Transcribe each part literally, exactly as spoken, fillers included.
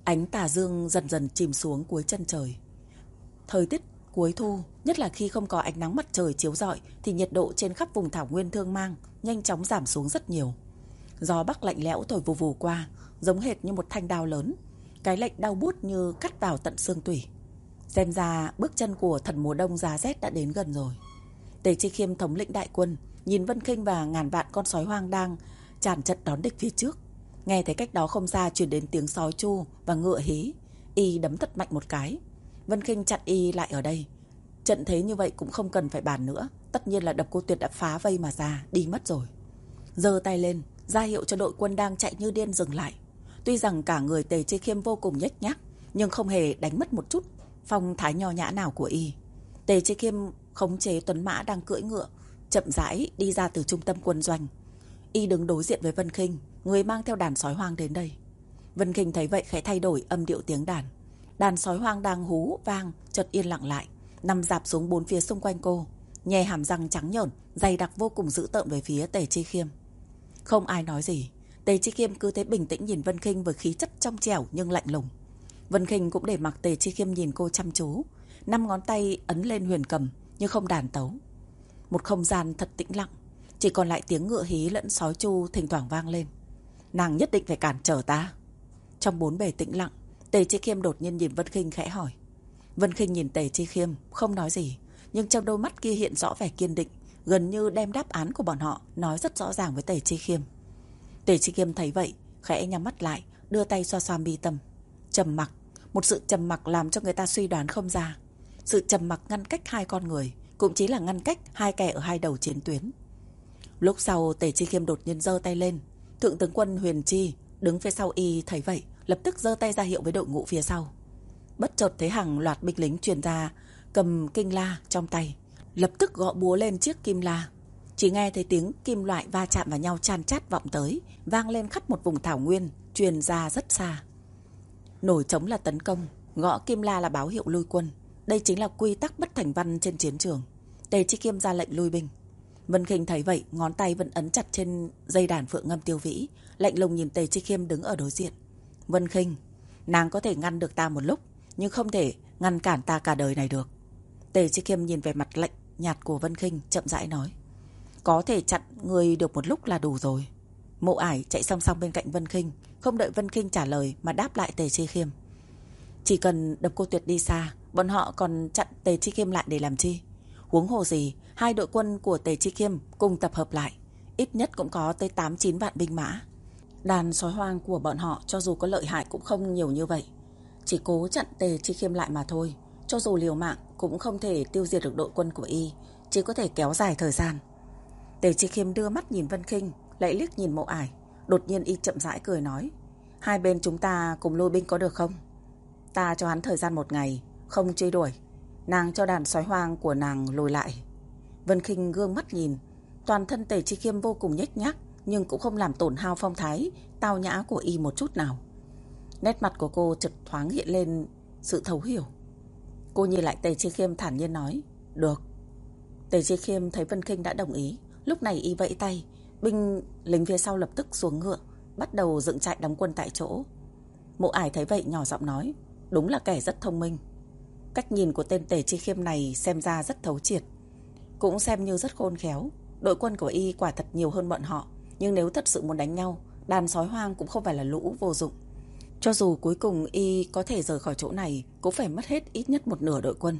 Ánh tà dương dần dần chìm xuống cuối chân trời. Thời tiết cuối thu, nhất là khi không có ánh nắng mặt trời chiếu rọi thì nhiệt độ trên khắp vùng thảo nguyên Thương Mang nhanh chóng giảm xuống rất nhiều. Gió bắc lạnh lẽo thổi vù vù qua, giống hệt như một thanh đao lớn. Cái lạnh đau buốt như cắt vào tận xương tủy. Xem ra bước chân của thần mùa đông giá rét đã đến gần rồi. Tề Chi Khiêm thống lĩnh đại quân, nhìn Vân Khinh và ngàn vạn con sói hoang đang tràn trận đón địch phía trước. Nghe thấy cách đó không xa truyền đến tiếng sói chu và ngựa hí, y đấm thật mạnh một cái. Vân Khinh chặn y lại ở đây. Trận thế như vậy cũng không cần phải bàn nữa. Tất nhiên là Độc Cô Tuyệt đã phá vây mà ra, đi mất rồi. Giơ tay lên, ra hiệu cho đội quân đang chạy như điên dừng lại. Tuy rằng cả người Tề Chi Khiêm vô cùng nhếch nhác, nhưng không hề đánh mất một chút phong thái nho nhã nào của y. Tề Chi Khiêm khống chế tuấn mã đang cưỡi ngựa, chậm rãi đi ra từ trung tâm quân doanh. Y đứng đối diện với Vân Khinh, người mang theo đàn sói hoang đến đây. Vân Khinh thấy vậy khẽ thay đổi âm điệu tiếng đàn. Đàn sói hoang đang hú vang chợt yên lặng lại, nằm rạp xuống bốn phía xung quanh cô, nhè hàm răng trắng nhởn, dày đặc vô cùng dữ tợn về phía Tề Chi Khiêm. Không ai nói gì, Tề Chi Khiêm cứ thế bình tĩnh nhìn Vân Khinh với khí chất trong trẻo nhưng lạnh lùng. Vân Khinh cũng để mặc Tề Chi Khiêm nhìn cô chăm chú, năm ngón tay ấn lên huyền cầm nhưng không đàn tấu. Một không gian thật tĩnh lặng, chỉ còn lại tiếng ngựa hí lẫn sói chu thỉnh thoảng vang lên. Nàng nhất định phải cản trở ta. Trong bốn bề tĩnh lặng, Tề Chi Khiêm đột nhiên nhìn Vân Khinh khẽ hỏi. Vân Khinh nhìn Tề Chi Khiêm không nói gì, nhưng trong đôi mắt kia hiện rõ vẻ kiên định, gần như đem đáp án của bọn họ nói rất rõ ràng với Tề Chi Khiêm. Tề Chi Khiêm thấy vậy, khẽ nhắm mắt lại, đưa tay xoa xoa mi tâm. Trầm mặc, một sự trầm mặc làm cho người ta suy đoán không ra. Sự trầm mặc ngăn cách hai con người, cũng chính là ngăn cách hai kẻ ở hai đầu chiến tuyến. Lúc sau Tề Chi Khiêm đột nhiên giơ tay lên. Thượng tướng quân Huyền Chi đứng phía sau y thấy vậy, lập tức giơ tay ra hiệu với đội ngũ phía sau. Bất chợt thấy hàng loạt binh lính truyền ra cầm kinh la trong tay, lập tức gõ búa lên chiếc kim la. Chỉ nghe thấy tiếng kim loại va chạm vào nhau chan chát vọng tới, vang lên khắp một vùng thảo nguyên, truyền ra rất xa. Nổi trống là tấn công, gõ kim la là báo hiệu lui quân. Đây chính là quy tắc bất thành văn trên chiến trường. Tề Chi Khiêm ra lệnh lui binh. Vân Khinh thấy vậy, ngón tay vẫn ấn chặt trên dây đàn phượng ngâm tiêu vĩ, lạnh lùng nhìn Tề Chi Khiêm đứng ở đối diện. Vân Khinh, nàng có thể ngăn được ta một lúc, nhưng không thể ngăn cản ta cả đời này được. Tề Chi Khiêm nhìn về mặt lạnh nhạt của Vân Khinh, chậm rãi nói. Có thể chặn người được một lúc là đủ rồi. Mộ Ải chạy song song bên cạnh Vân Khinh, không đợi Vân Khinh trả lời mà đáp lại Tề Chi Khiêm. Chỉ cần Độc Cô Tuyệt đi xa, bọn họ còn chặn Tề Chi Khiêm lại để làm chi? Huống hồ gì, hai đội quân của Tề Chi Khiêm cùng tập hợp lại, ít nhất cũng có tới tám chín vạn binh mã. Đàn sói hoang của bọn họ cho dù có lợi hại cũng không nhiều như vậy. Chỉ cố chặn Tề Chi Khiêm lại mà thôi. Cho dù liều mạng cũng không thể tiêu diệt được đội quân của y, chỉ có thể kéo dài thời gian. Tề Chi Khiêm đưa mắt nhìn Vân Khinh, lại liếc nhìn Mộ Ải. Đột nhiên y chậm rãi cười nói. Hai bên chúng ta cùng lôi binh có được không? Ta cho hắn thời gian một ngày, không truy đuổi. Nàng cho đàn sói hoang của nàng lùi lại. Vân Khinh gương mắt nhìn. Toàn thân Tề Chi Khiêm vô cùng nhếch nhác, nhưng cũng không làm tổn hao phong thái tao nhã của y một chút nào. Nét mặt của cô chợt thoáng hiện lên sự thấu hiểu. Cô nhìn lại Tề Chi Khiêm thản nhiên nói. Được. Tề Chi Khiêm thấy Vân Khinh đã đồng ý, lúc này y vẫy tay, binh lính phía sau lập tức xuống ngựa, bắt đầu dựng trại đóng quân tại chỗ. Mộ Ải thấy vậy nhỏ giọng nói. Đúng là kẻ rất thông minh. Cách nhìn của tên Tề Chi Khiêm này xem ra rất thấu triệt, cũng xem như rất khôn khéo. Đội quân của y quả thật nhiều hơn bọn họ, nhưng nếu thật sự muốn đánh nhau, đàn sói hoang cũng không phải là lũ vô dụng. Cho dù cuối cùng y có thể rời khỏi chỗ này, cũng phải mất hết ít nhất một nửa đội quân.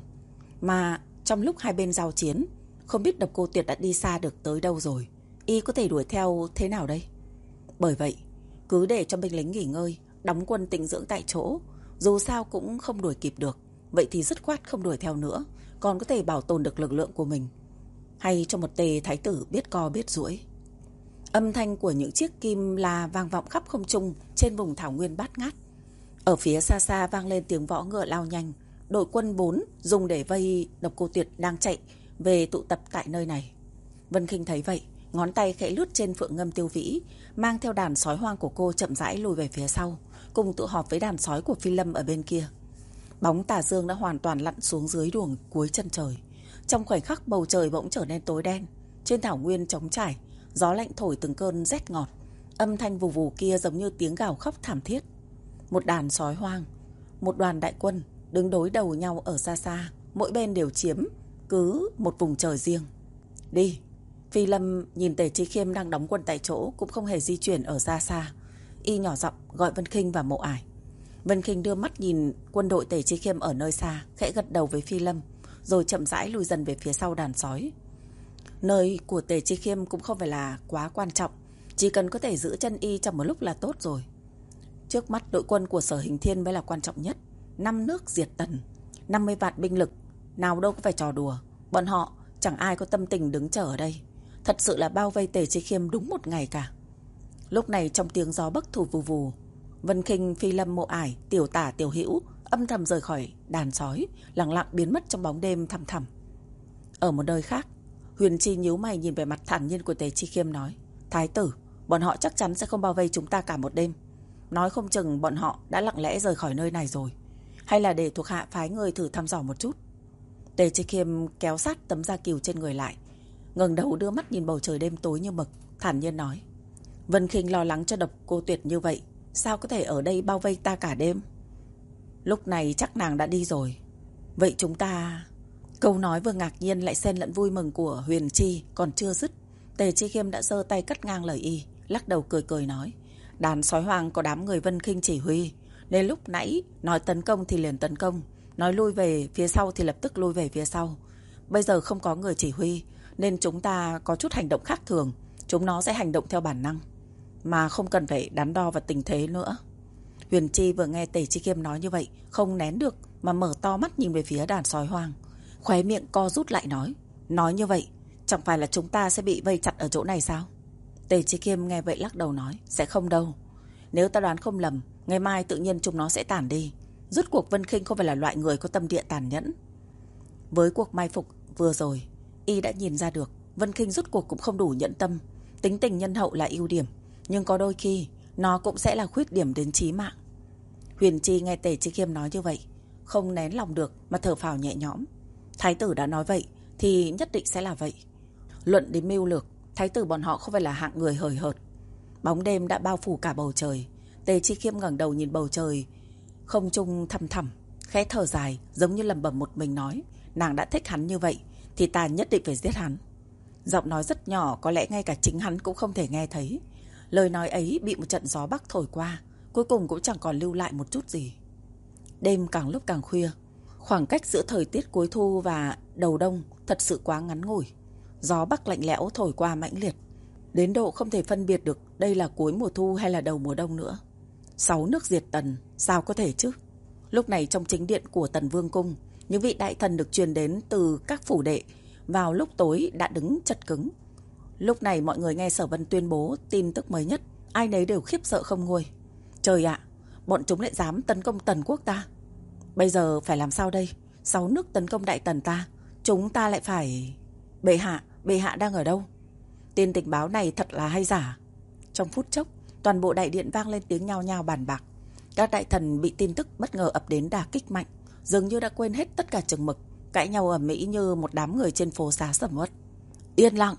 Mà trong lúc hai bên giao chiến, không biết Độc Cô Tuyệt đã đi xa được tới đâu rồi, y có thể đuổi theo thế nào đây? Bởi vậy, cứ để cho binh lính nghỉ ngơi, đóng quân tĩnh dưỡng tại chỗ. Dù sao cũng không đuổi kịp được, vậy thì dứt khoát không đuổi theo nữa, còn có thể bảo tồn được lực lượng của mình. Hay cho một Tề thái tử biết co biết duỗi. Âm thanh của những chiếc kim la vang vọng khắp không trung trên vùng thảo nguyên bát ngát. Ở phía xa xa vang lên tiếng võ ngựa lao nhanh. Đội quân bốn dùng để vây Độc Cô Tuyệt đang chạy về tụ tập tại nơi này. Vân Khinh thấy vậy, ngón tay khẽ lướt trên phượng ngâm tiêu vĩ, mang theo đàn sói hoang của cô chậm rãi lùi về phía sau, cùng tụ họp với đàn sói của Phi Lâm ở bên kia. Bóng tà dương đã hoàn toàn lặn xuống dưới đường cuối chân trời. Trong khoảnh khắc bầu trời bỗng trở nên tối đen. Trên thảo nguyên trống trải, gió lạnh thổi từng cơn rét ngọt. Âm thanh vù vù kia giống như tiếng gào khóc thảm thiết. một đàn sói hoang, một đoàn đại quân đứng đối đầu nhau ở xa xa, mỗi bên đều chiếm cứ một vùng trời riêng. Đi. Phi Lâm nhìn Tề Chí Khiêm đang đóng quân tại chỗ, cũng không hề di chuyển ở xa xa. Y nhỏ giọng gọi Vân Khinh và Mộ Ải. Vân Khinh đưa mắt nhìn quân đội Tề Chí Khiêm ở nơi xa, khẽ gật đầu với Phi Lâm, rồi chậm rãi lùi dần về phía sau đàn sói. Nơi của Tề Chí Khiêm cũng không phải là quá quan trọng, chỉ cần có thể giữ chân Y trong một lúc là tốt rồi. Trước mắt đội quân của Sở Hình Thiên mới là quan trọng nhất. Năm nước diệt Tần, năm mươi vạn binh lực, nào đâu có phải trò đùa. Bọn họ chẳng ai có tâm tình đứng chờ ở đây. Thật sự là bao vây Tề Chí Khiêm đúng một ngày cả. Lúc này trong tiếng gió bắc thổi vù vù, Vân Khinh, Phi Lâm, Mộ Ải, Tiểu Tả, Tiểu Hữu âm thầm rời khỏi đàn sói, lặng lặng biến mất trong bóng đêm thăm thẳm. Ở một nơi khác, Huyền Chi nhíu mày nhìn về mặt thản nhiên của Tề Chí Khiêm nói: Thái tử, bọn họ chắc chắn sẽ không bao vây chúng ta cả một đêm. Nói không chừng bọn họ đã lặng lẽ rời khỏi nơi này rồi. Hay là để thuộc hạ phái người thử thăm dò một chút. Tề Chí Khiêm kéo sát tấm da cừu trên người lại, ngẩng đầu đưa mắt nhìn bầu trời đêm tối như mực, thản nhiên nói: Vân Khinh lo lắng cho Độc Cô Tuyệt như vậy, sao có thể ở đây bao vây ta cả đêm? Lúc này chắc nàng đã đi rồi. Vậy chúng ta... Câu nói vừa ngạc nhiên lại xen lẫn vui mừng của Huyền Chi còn chưa dứt, Tề Chí Khiêm đã giơ tay cắt ngang lời y, lắc đầu cười cười nói: Đàn sói hoang có đám người Vân Khinh chỉ huy, nên lúc nãy nói tấn công thì liền tấn công, nói lui về phía sau thì lập tức lui về phía sau. Bây giờ không có người chỉ huy, nên chúng ta có chút hành động khác thường, chúng nó sẽ hành động theo bản năng, mà không cần phải đắn đo vào tình thế nữa. Huyền Chi vừa nghe Tề Chí Khiêm nói như vậy, không nén được mà mở to mắt nhìn về phía đàn sói hoang, khóe miệng co rút lại nói: Nói như vậy, chẳng phải là chúng ta sẽ bị vây chặt ở chỗ này sao? Tề Chí Khiêm nghe vậy lắc đầu nói: Sẽ không đâu. Nếu ta đoán không lầm, ngày mai tự nhiên chúng nó sẽ tản đi. Rốt cuộc Vân Khinh không phải là loại người có tâm địa tàn nhẫn. Với cuộc mai phục vừa rồi, y đã nhìn ra được Vân Khinh rốt cuộc cũng không đủ nhẫn tâm. Tính tình nhân hậu là ưu điểm, nhưng có đôi khi nó cũng sẽ là khuyết điểm đến chí mạng. Huyền Chi nghe Tề Chí Khiêm nói như vậy, không nén lòng được mà thở phào nhẹ nhõm. Thái tử đã nói vậy thì nhất định sẽ là vậy. Luận đến mưu lược, thái tử bọn họ không phải là hạng người hời hợt. Bóng đêm đã bao phủ cả bầu trời. Tề Chí Khiêm ngẩng đầu nhìn bầu trời không trung thăm thẳm, khẽ thở dài, giống như lẩm bẩm một mình nói: Nàng đã thích hắn như vậy thì ta nhất định phải giết hắn. Giọng nói rất nhỏ, có lẽ ngay cả chính hắn cũng không thể nghe thấy. Lời nói ấy bị một trận gió bắc thổi qua, cuối cùng cũng chẳng còn lưu lại một chút gì. Đêm càng lúc càng khuya, khoảng cách giữa thời tiết cuối thu và đầu đông thật sự quá ngắn ngủi. Gió bắc lạnh lẽo thổi qua mãnh liệt, đến độ không thể phân biệt được đây là cuối mùa thu hay là đầu mùa đông nữa. Sáu nước diệt Tần, sao có thể chứ? Lúc này trong chính điện của Tần Vương Cung, những vị đại thần được truyền đến từ các phủ đệ vào lúc tối đã đứng chật cứng. Lúc này mọi người nghe Sở Vân tuyên bố tin tức mới nhất, ai nấy đều khiếp sợ không nguôi. Trời ạ, bọn chúng lại dám tấn công Tần quốc ta. Bây giờ phải làm sao đây? Sáu nước tấn công Đại Tần ta, chúng ta lại phải... Bệ hạ, bệ hạ đang ở đâu? Tin tình báo này thật là hay giả? Trong phút chốc, toàn bộ đại điện vang lên tiếng nhao nhao bàn bạc. Các đại thần bị tin tức bất ngờ ập đến đả kích mạnh, dường như đã quên hết tất cả chừng mực, cãi nhau ầm ĩ như một đám người trên phố xá sầm uất. Yên lặng.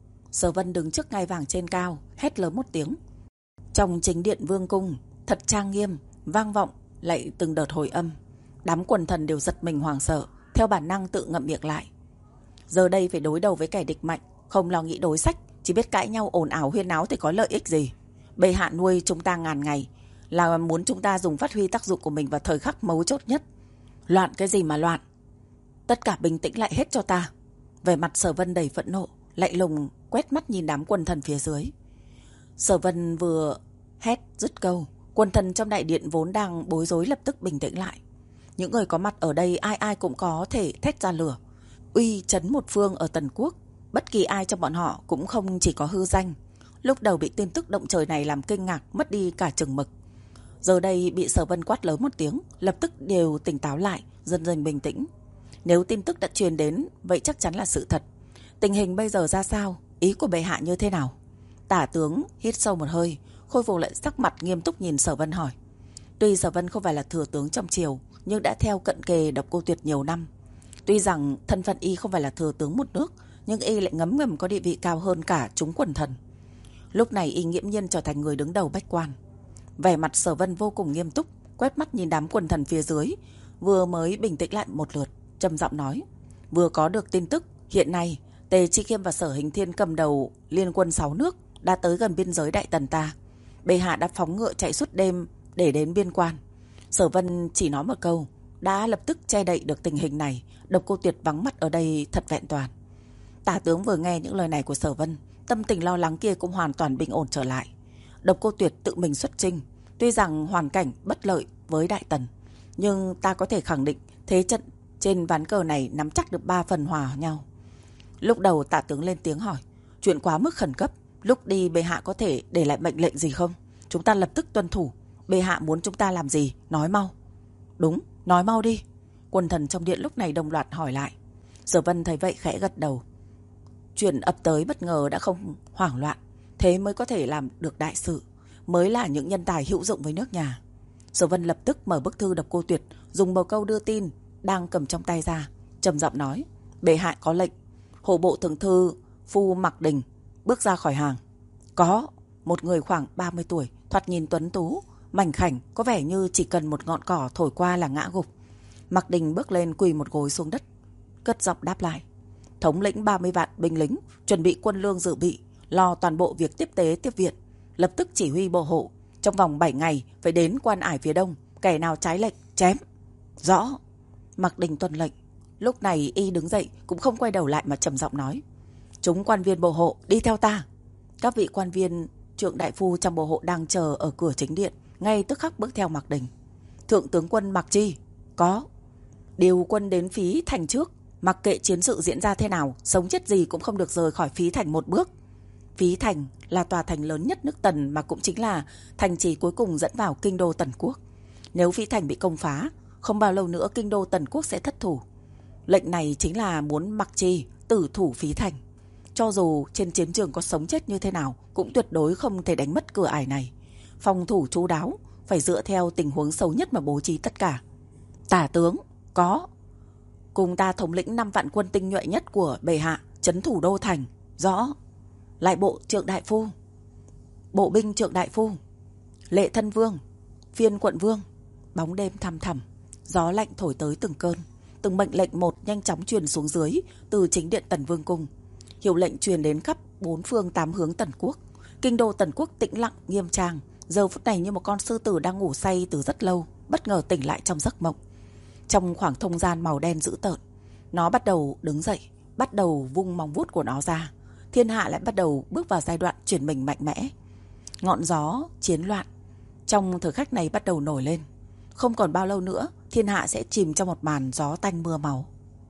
Sở Vân đứng trước ngai vàng trên cao, hét lớn một tiếng. Trong chính điện Vương cung, thật trang nghiêm, vang vọng lại từng đợt hồi âm. Đám quần thần đều giật mình hoảng sợ, theo bản năng tự ngậm miệng lại. Giờ đây phải đối đầu với kẻ địch mạnh, không lo nghĩ đối sách, chỉ biết cãi nhau ồn ào huyên náo thì có lợi ích gì? Bệ hạ nuôi chúng ta ngàn ngày là muốn chúng ta dùng phát huy tác dụng của mình vào thời khắc mấu chốt nhất. Loạn cái gì mà loạn? Tất cả bình tĩnh lại hết cho ta. Vẻ mặt Sở Vân đầy phẫn nộ, lạnh lùng quét mắt nhìn đám quần thần phía dưới. Sở Vân vừa hét dứt câu, quần thần trong đại điện vốn đang bối rối lập tức bình tĩnh lại. Những người có mặt ở đây ai ai cũng có thể thét ra lửa, uy chấn một phương ở Tần quốc. Bất kỳ ai trong bọn họ cũng không chỉ có hư danh. Lúc đầu bị tin tức động trời này làm kinh ngạc, mất đi cả chừng mực. Giờ đây bị Sở Vân quát lớn một tiếng, lập tức đều tỉnh táo lại, dần dần bình tĩnh. Nếu tin tức đã truyền đến, vậy chắc chắn là sự thật. Tình hình bây giờ ra sao? Ý của bệ hạ như thế nào? Tả tướng hít sâu một hơi, khôi phục lại sắc mặt nghiêm túc nhìn Sở Vân hỏi. Tuy Sở Vân không phải là thừa tướng trong triều, nhưng đã theo cận kề Độc Cô Tuyệt nhiều năm. Tuy rằng thân phận y không phải là thừa tướng một nước, nhưng y lại ngấm ngầm có địa vị cao hơn cả chúng quần thần. Lúc này y nghiễm nhiên trở thành người đứng đầu bách quan. Vẻ mặt Sở Vân vô cùng nghiêm túc, quét mắt nhìn đám quần thần phía dưới, vừa mới bình tĩnh lại một lượt, trầm giọng nói: vừa có được tin tức, hiện nay Tề Chi Khiêm và Sở Hình Thiên cầm đầu liên quân sáu nước đã tới gần biên giới Đại Tần ta. Bệ hạ đã phóng ngựa chạy suốt đêm để đến biên quan. Sở Vân chỉ nói một câu, đã lập tức che đậy được tình hình này. Độc Cô Tuyệt vắng mặt ở đây thật vẹn toàn. Tả tướng vừa nghe những lời này của Sở Vân, tâm tình lo lắng kia cũng hoàn toàn bình ổn trở lại. Độc Cô Tuyệt tự mình xuất chinh, tuy rằng hoàn cảnh bất lợi với Đại Tần, nhưng ta có thể khẳng định thế trận trên ván cờ này nắm chắc được ba phần hòa nhau. Lúc đầu Tả tướng lên tiếng hỏi: chuyện quá mức khẩn cấp, lúc đi bệ hạ có thể để lại mệnh lệnh gì không? Chúng ta lập tức tuân thủ. Bệ hạ muốn chúng ta làm gì? Nói mau. Đúng, nói mau đi. Quần thần trong điện lúc này đồng loạt hỏi lại. Sở Vân thấy vậy khẽ gật đầu. Chuyện ập tới bất ngờ đã không hoảng loạn, thế mới có thể làm được đại sự, mới là những nhân tài hữu dụng với nước nhà. Sở Vân lập tức mở bức thư Độc Cô Tuyệt, dùng bầu câu đưa tin đang cầm trong tay ra, trầm giọng nói: bệ hạ có lệnh. Hộ bộ thượng thư Phu Mặc Đình bước ra khỏi hàng. Có một người khoảng ba mươi tuổi, thoạt nhìn tuấn tú, mảnh khảnh, có vẻ như chỉ cần một ngọn cỏ thổi qua là ngã gục. Mặc Đình bước lên quỳ một gối xuống đất, cất giọng đáp lại: thống lĩnh ba mươi vạn binh lính, chuẩn bị quân lương dự bị, lo toàn bộ việc tiếp tế tiếp viện, lập tức chỉ huy bộ hộ, trong vòng bảy ngày phải đến Quan Ải phía đông, kẻ nào trái lệnh chém. Rõ. Mặc Đình tuân lệnh. Lúc này y đứng dậy, cũng không quay đầu lại mà trầm giọng nói: chúng quan viên bộ hộ đi theo ta. Các vị quan viên trượng đại phu trong bộ hộ đang chờ ở cửa chính điện, ngay tức khắc bước theo Mặc Đình. Thượng tướng quân Mặc Chi. Có. Điều quân đến Phí Thành trước, mặc kệ chiến sự diễn ra thế nào, sống chết gì cũng không được rời khỏi Phí Thành một bước. Phí Thành là tòa thành lớn nhất nước Tần, mà cũng chính là thành trì cuối cùng dẫn vào kinh đô Tần Quốc. Nếu Phí Thành bị công phá, không bao lâu nữa kinh đô Tần Quốc sẽ thất thủ. Lệnh này chính là muốn Mặc Chi tử thủ Phí Thành. Cho dù trên chiến trường có sống chết như thế nào, cũng tuyệt đối không thể đánh mất cửa ải này. Phòng thủ chu đáo, phải dựa theo tình huống xấu nhất mà bố trí tất cả. Tả tướng. Có. Cùng ta thống lĩnh năm vạn quân tinh nhuệ nhất của bệ hạ trấn thủ đô thành. Rõ. Lại bộ trượng đại phu. Bộ binh trượng đại phu. Lệ thân vương. Phiên quận vương. Bóng đêm thăm thẳm, gió lạnh thổi tới từng cơn. Từng mệnh lệnh một nhanh chóng truyền xuống dưới từ chính điện Tần Vương cung. Hiệu lệnh truyền đến khắp bốn phương tám hướng Tần Quốc. Kinh đô Tần Quốc tĩnh lặng nghiêm trang, giờ phút này như một con sư tử đang ngủ say từ rất lâu, bất ngờ tỉnh lại trong giấc mộng. Trong khoảng không gian màu đen dữ tợn, nó bắt đầu đứng dậy, bắt đầu vung móng vuốt của nó ra. Thiên hạ lại bắt đầu bước vào giai đoạn chuyển mình mạnh mẽ. Ngọn gió chiến loạn trong thời khắc này bắt đầu nổi lên. Không còn bao lâu nữa, thiên hạ sẽ chìm trong một màn gió tanh mưa máu.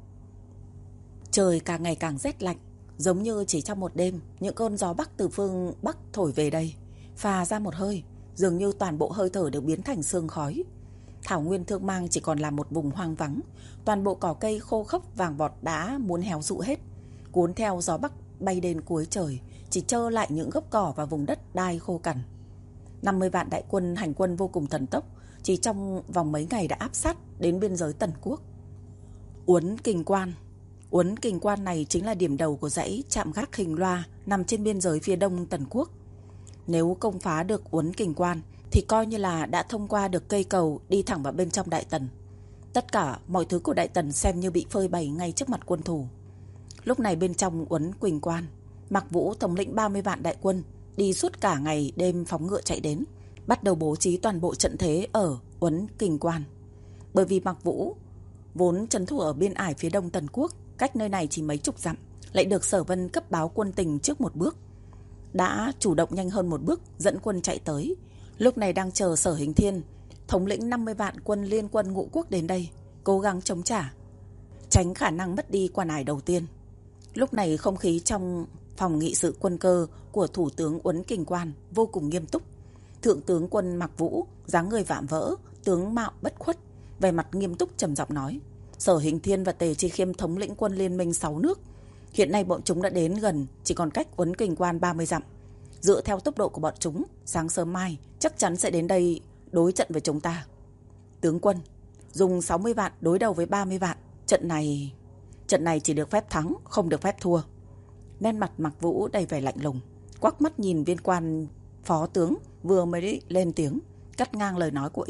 Trời càng ngày càng rét lạnh, giống như chỉ trong một đêm, những cơn gió bắc từ phương bắc thổi về đây, phà ra một hơi, dường như toàn bộ hơi thở đều biến thành sương khói. Thảo nguyên Thương Mang chỉ còn là một vùng hoang vắng, toàn bộ cỏ cây khô khốc vàng vọt đã muốn héo rũ hết, cuốn theo gió bắc bay đến cuối trời, chỉ trơ lại những gốc cỏ và vùng đất đai khô cằn. năm mươi vạn đại quân hành quân vô cùng thần tốc, chỉ trong vòng mấy ngày đã áp sát đến biên giới Tần Quốc. Uốn Kình Quan. Uốn Kình Quan này chính là điểm đầu của dãy trạm gác Hình Loa nằm trên biên giới phía đông Tần Quốc. Nếu công phá được Uốn Kình Quan thì coi như là đã thông qua được cây cầu đi thẳng vào bên trong Đại Tần. Tất cả mọi thứ của Đại Tần xem như bị phơi bày ngay trước mặt quân thù. Lúc này bên trong Uốn Kình Quan, Mạc Vũ thống lĩnh ba mươi vạn đại quân đi suốt cả ngày đêm phóng ngựa chạy đến, bắt đầu bố trí toàn bộ trận thế ở Uốn Kình Quan. Bởi vì Mạc Vũ vốn trấn thủ ở biên ải phía đông Tần Quốc, cách nơi này chỉ mấy chục dặm, lại được Sở Vân cấp báo quân tình trước một bước, đã chủ động nhanh hơn một bước dẫn quân chạy tới. Lúc này đang chờ Sở Hình Thiên thống lĩnh năm mươi vạn quân liên quân Ngũ Quốc đến đây, cố gắng chống trả, tránh khả năng mất đi quan ải đầu tiên. Lúc này không khí trong phòng nghị sự quân cơ của Thủ tướng Uốn Kình Quan vô cùng nghiêm túc. Thượng tướng quân Mạc Vũ, dáng người vạm vỡ, tướng mạo bất khuất, vẻ mặt nghiêm túc trầm giọng nói: Sở Hình Thiên và Tề Chi Khiêm thống lĩnh quân liên minh sáu nước, hiện nay bọn chúng đã đến gần, chỉ còn cách Uốn Kình Quan ba mươi dặm. Dựa theo tốc độ của bọn chúng, sáng sớm mai chắc chắn sẽ đến đây đối trận với chúng ta. Tướng quân, dùng sáu mươi vạn đối đầu với ba mươi vạn, trận này trận này chỉ được phép thắng, không được phép thua. Nét mặt Mạc Vũ đầy vẻ lạnh lùng, quắc mắt nhìn viên quan phó tướng vừa mới lên tiếng, cắt ngang lời nói của y,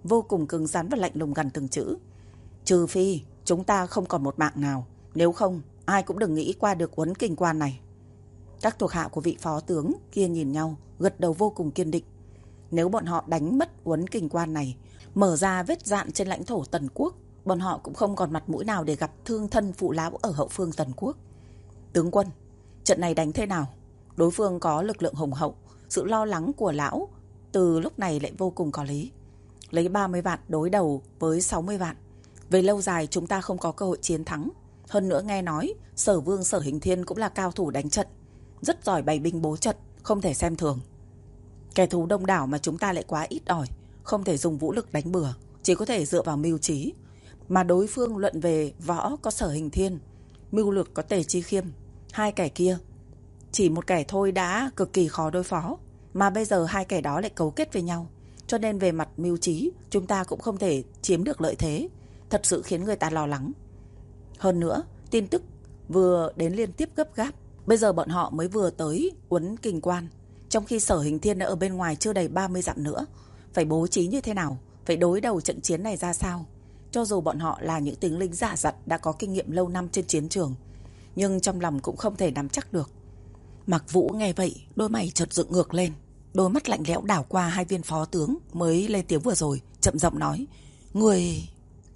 vô cùng cứng rắn và lạnh lùng gần từng chữ. Trừ phi chúng ta không còn một mạng nào, nếu không ai cũng đừng nghĩ qua được Uốn Kinh Quan này. Các thuộc hạ của vị phó tướng kia nhìn nhau, gật đầu vô cùng kiên định. Nếu bọn họ đánh mất Uốn Kinh Quan này, mở ra vết dạn trên lãnh thổ Tần Quốc, bọn họ cũng không còn mặt mũi nào để gặp thương thân phụ lão ở hậu phương Tần Quốc. Tướng quân, trận này đánh thế nào? Đối phương có lực lượng hùng hậu, sự lo lắng của lão từ lúc này lại vô cùng có lý. Lấy ba mươi vạn đối đầu với sáu mươi vạn. Về lâu dài chúng ta không có cơ hội chiến thắng. Hơn nữa nghe nói Sở Vương Sở Hình Thiên cũng là cao thủ đánh trận, rất giỏi bày binh bố trận, không thể xem thường. Kẻ thù đông đảo mà chúng ta lại quá ít ỏi, không thể dùng vũ lực đánh bừa, chỉ có thể dựa vào mưu trí. Mà đối phương luận về võ có Sở Hình Thiên, mưu lược có Tề Chi Khiêm. Hai kẻ kia chỉ một kẻ thôi đã cực kỳ khó đối phó, mà bây giờ hai kẻ đó lại cấu kết với nhau, cho nên về mặt mưu trí chúng ta cũng không thể chiếm được lợi thế, thật sự khiến người ta lo lắng. Hơn nữa tin tức vừa đến liên tiếp gấp gáp. Bây giờ bọn họ mới vừa tới Uốn Kinh Quan, trong khi Sở Hình Thiên đã ở bên ngoài chưa đầy ba mươi dặm nữa. Phải bố trí như thế nào, phải đối đầu trận chiến này ra sao? Cho dù bọn họ là những tướng lính giả dặn đã có kinh nghiệm lâu năm trên chiến trường, nhưng trong lòng cũng không thể nắm chắc được. Mạc Vũ nghe vậy, đôi mày chợt dựng ngược lên, đôi mắt lạnh lẽo đảo qua hai viên phó tướng mới lên tiếng vừa rồi, chậm giọng nói: Người...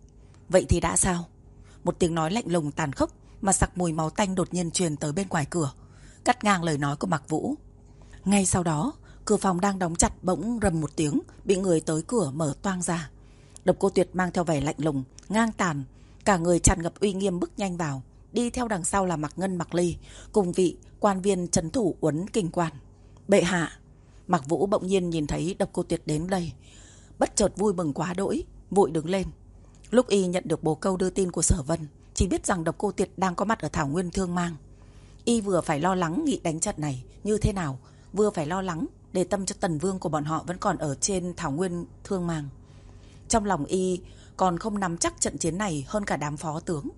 Vậy thì đã sao? Một tiếng nói lạnh lùng tàn khốc mà sặc mùi máu tanh đột nhiên truyền tới bên ngoài cửa, cắt ngang lời nói của Mạc Vũ. Ngay sau đó, cửa phòng đang đóng chặt bỗng rầm một tiếng, bị người tới cửa mở toang ra. Độc Cô Tuyệt mang theo vẻ lạnh lùng, ngang tàn, cả người tràn ngập uy nghiêm bước nhanh vào. Đi theo đằng sau là Mạc Ngân, Mạc Ly cùng vị quan viên trấn thủ Uốn Kinh Quan. Bệ hạ! Mạc Vũ bỗng nhiên nhìn thấy Độc Cô Tuyệt đến đây, bất chợt vui mừng quá đỗi, vội đứng lên. Lúc y nhận được bố câu đưa tin của Sở Vân, chỉ biết rằng Độc Cô Tuyệt đang có mặt ở Thảo Nguyên Thương Mang. Y vừa phải lo lắng nghị đánh trận này như thế nào, vừa phải lo lắng để tâm cho Tần Vương của bọn họ vẫn còn ở trên Thảo Nguyên Thương Mang. Trong lòng y còn không nắm chắc trận chiến này hơn cả đám phó tướng.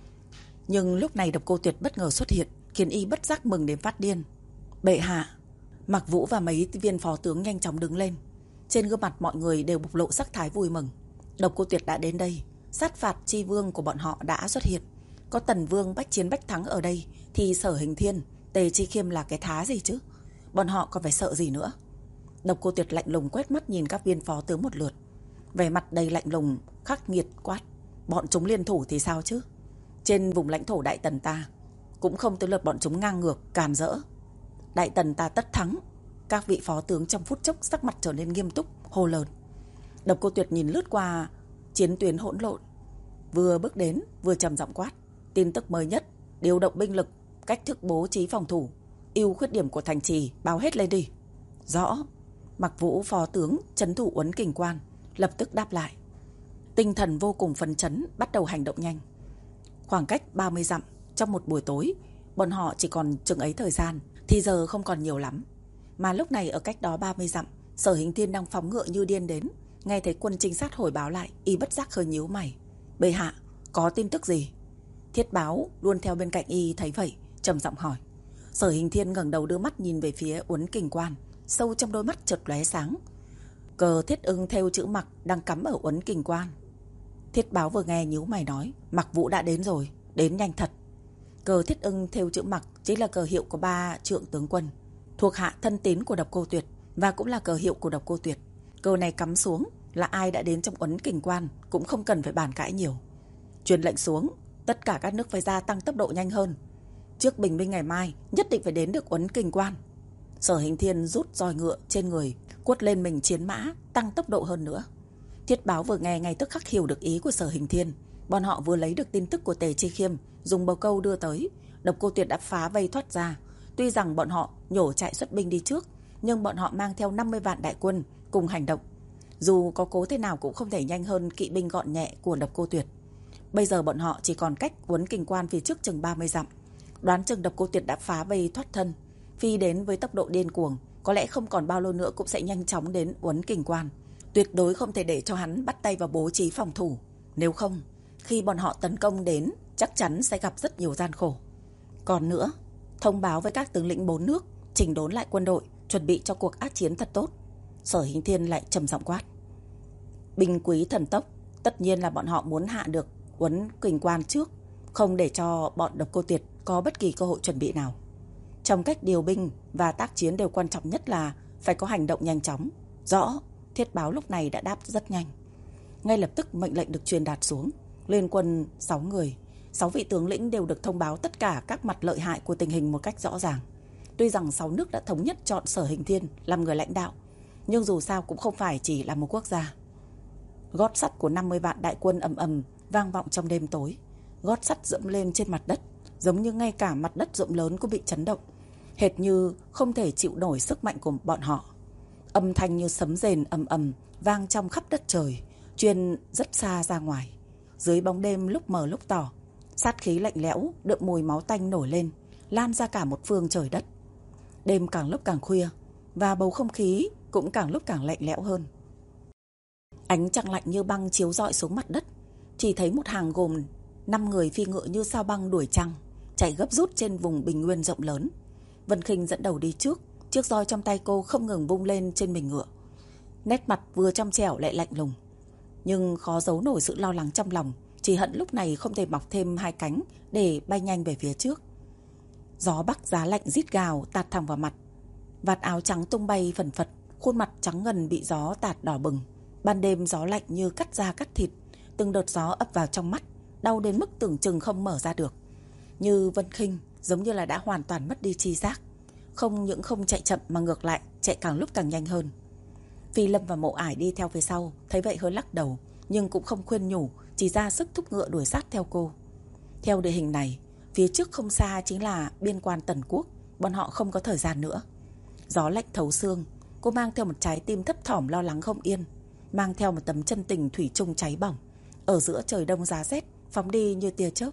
Nhưng lúc này Độc Cô Tuyệt bất ngờ xuất hiện, khiến y bất giác mừng đến phát điên. Bệ hạ! Mạc Vũ và mấy viên phó tướng nhanh chóng đứng lên. Trên gương mặt mọi người đều bộc lộ sắc thái vui mừng. Độc Cô Tuyệt đã đến đây, sát phạt chi vương của bọn họ đã xuất hiện. Có Tần Vương bách chiến bách thắng ở đây thì Sở Hình Thiên, Tề Chi Khiêm là cái thá gì chứ? Bọn họ còn phải sợ gì nữa? Độc Cô Tuyệt lạnh lùng quét mắt nhìn các viên phó tướng một lượt, vẻ mặt đầy lạnh lùng khắc nghiệt quát: Bọn chúng liên thủ thì sao chứ? Trên vùng lãnh thổ Đại Tần ta cũng không tới lượt bọn chúng ngang ngược càn rỡ. Đại Tần ta tất thắng. Các vị phó tướng trong phút chốc sắc mặt trở nên nghiêm túc, hô lớn. Độc Cô Tuyệt nhìn lướt qua chiến tuyến hỗn lộn, vừa bước đến vừa trầm giọng quát: Tin tức mới nhất, điều động binh lực, cách thức bố trí phòng thủ, ưu khuyết điểm của thành trì báo hết lên đi. Rõ. Mạc Vũ phó tướng trấn thủ Uốn Kinh Quan lập tức đáp lại, tinh thần vô cùng phấn chấn, bắt đầu hành động nhanh. Khoảng cách ba mươi dặm, trong một buổi tối, bọn họ chỉ còn chừng ấy thời gian, thì giờ không còn nhiều lắm. Mà lúc này ở cách đó ba mươi dặm, Sở Hình Thiên đang phóng ngựa như điên đến. Nghe thấy quân trinh sát hồi báo lại, y bất giác hơi nhíu mày. Bệ hạ, có tin tức gì? Thiết Báo luôn theo bên cạnh y thấy vậy, trầm giọng hỏi. Sở Hình Thiên ngẩng đầu đưa mắt nhìn về phía Uốn Kinh Quan, sâu trong đôi mắt chợt lóe sáng. Cờ thiết ưng thêu chữ Mặc đang cắm ở Uốn Kinh Quan. Thiết Báo vừa nghe nhíu mày nói, Mạc Vũ đã đến rồi, đến nhanh thật. Cờ thiết ưng thêu chữ Mặc chính là cờ hiệu của ba trượng tướng quân, thuộc hạ thân tín của Độc Cô Tuyệt, và cũng là cờ hiệu của Độc Cô Tuyệt. Cờ này cắm xuống là ai đã đến trong Uốn Kinh Quan cũng không cần phải bàn cãi nhiều. Truyền lệnh xuống, tất cả các nước phải gia tăng tốc độ nhanh hơn. Trước bình minh ngày mai nhất định phải đến được Uốn Kinh Quan. Sở Hình Thiên rút roi ngựa trên người, quất lên mình chiến mã, tăng tốc độ hơn nữa. Thiết Báo vừa nghe ngay tức khắc hiểu được ý của Sở Hình Thiên. Bọn họ vừa lấy được tin tức của Tề Chi Khiêm, dùng bầu câu đưa tới. Độc Cô Tuyệt đã phá vây thoát ra. Tuy rằng bọn họ nhổ chạy xuất binh đi trước, nhưng bọn họ mang theo năm mươi vạn đại quân cùng hành động. Dù có cố thế nào cũng không thể nhanh hơn kỵ binh gọn nhẹ của Độc Cô Tuyệt. Bây giờ bọn họ chỉ còn cách Uốn Kinh Quan phía trước chừng ba mươi dặm. Đoán chừng Độc Cô Tuyệt đã phá vây thoát thân, phi đến với tốc độ điên cuồng, có lẽ không còn bao lâu nữa cũng sẽ nhanh chóng đến Uốn Kinh Quan. Tuyệt đối không thể để cho hắn bắt tay vào bố trí phòng thủ. Nếu không, khi bọn họ tấn công đến, chắc chắn sẽ gặp rất nhiều gian khổ. Còn nữa, thông báo với các tướng lĩnh bốn nước, chỉnh đốn lại quân đội, chuẩn bị cho cuộc ác chiến thật tốt. Sở Hình Thiên lại trầm giọng quát. Binh quý thần tốc, tất nhiên là bọn họ muốn hạ được Uấn Kình Quan trước, không để cho bọn Độc Cô Tuyệt có bất kỳ cơ hội chuẩn bị nào. Trong cách điều binh và tác chiến đều quan trọng nhất là phải có hành động nhanh chóng. Rõ, Thiết Báo lúc này đã đáp rất nhanh. Ngay lập tức mệnh lệnh được truyền đạt xuống. Liên quân sáu người, sáu vị tướng lĩnh đều được thông báo tất cả các mặt lợi hại của tình hình một cách rõ ràng. Tuy rằng sáu nước đã thống nhất chọn Sở Hình Thiên làm người lãnh đạo, nhưng dù sao cũng không phải chỉ là một quốc gia. Gót sắt của năm mươi vạn đại quân ầm ầm vang vọng trong đêm tối. Gót sắt dẫm lên trên mặt đất, giống như ngay cả mặt đất rộng lớn cũng bị chấn động, hệt như không thể chịu nổi sức mạnh của bọn họ. Âm thanh như sấm rền ầm ầm vang trong khắp đất trời, truyền rất xa ra ngoài. Dưới bóng đêm lúc mờ lúc tỏ, sát khí lạnh lẽo đượm mùi máu tanh nổi lên, lan ra cả một phương trời đất. Đêm càng lúc càng khuya, và bầu không khí cũng càng lúc càng lạnh lẽo hơn. Ánh trăng lạnh như băng chiếu rọi xuống mặt đất. Chỉ thấy một hàng gồm năm người phi ngựa như sao băng đuổi trăng, chạy gấp rút trên vùng bình nguyên rộng lớn. Vân Khinh dẫn đầu đi trước, chiếc roi trong tay cô không ngừng vung lên trên mình ngựa. Nét mặt vừa trong trẻo lại lạnh lùng, nhưng khó giấu nổi sự lo lắng trong lòng, chỉ hận lúc này không thể mọc thêm hai cánh để bay nhanh về phía trước. Gió bắc giá lạnh rít gào tạt thẳng vào mặt. Vạt áo trắng tung bay phần phật, khuôn mặt trắng ngần bị gió tạt đỏ bừng. Ban đêm gió lạnh như cắt da cắt thịt, từng đợt gió ập vào trong mắt, đau đến mức tưởng chừng không mở ra được. Như Vân Khinh giống như là đã hoàn toàn mất đi tri giác, không những không chạy chậm mà ngược lại chạy càng lúc càng nhanh hơn. Phi Lâm và Mộ Ải đi theo phía sau, thấy vậy hơi lắc đầu, nhưng cũng không khuyên nhủ, chỉ ra sức thúc ngựa đuổi sát theo cô. Theo địa hình này, phía trước không xa chính là biên quan Tần Quốc, bọn họ không có thời gian nữa. Gió lạnh thấu xương, cô mang theo một trái tim thấp thỏm lo lắng không yên, mang theo một tấm chân tình thủy chung cháy bỏng. Ở giữa trời đông giá rét, phóng đi như tia chớp.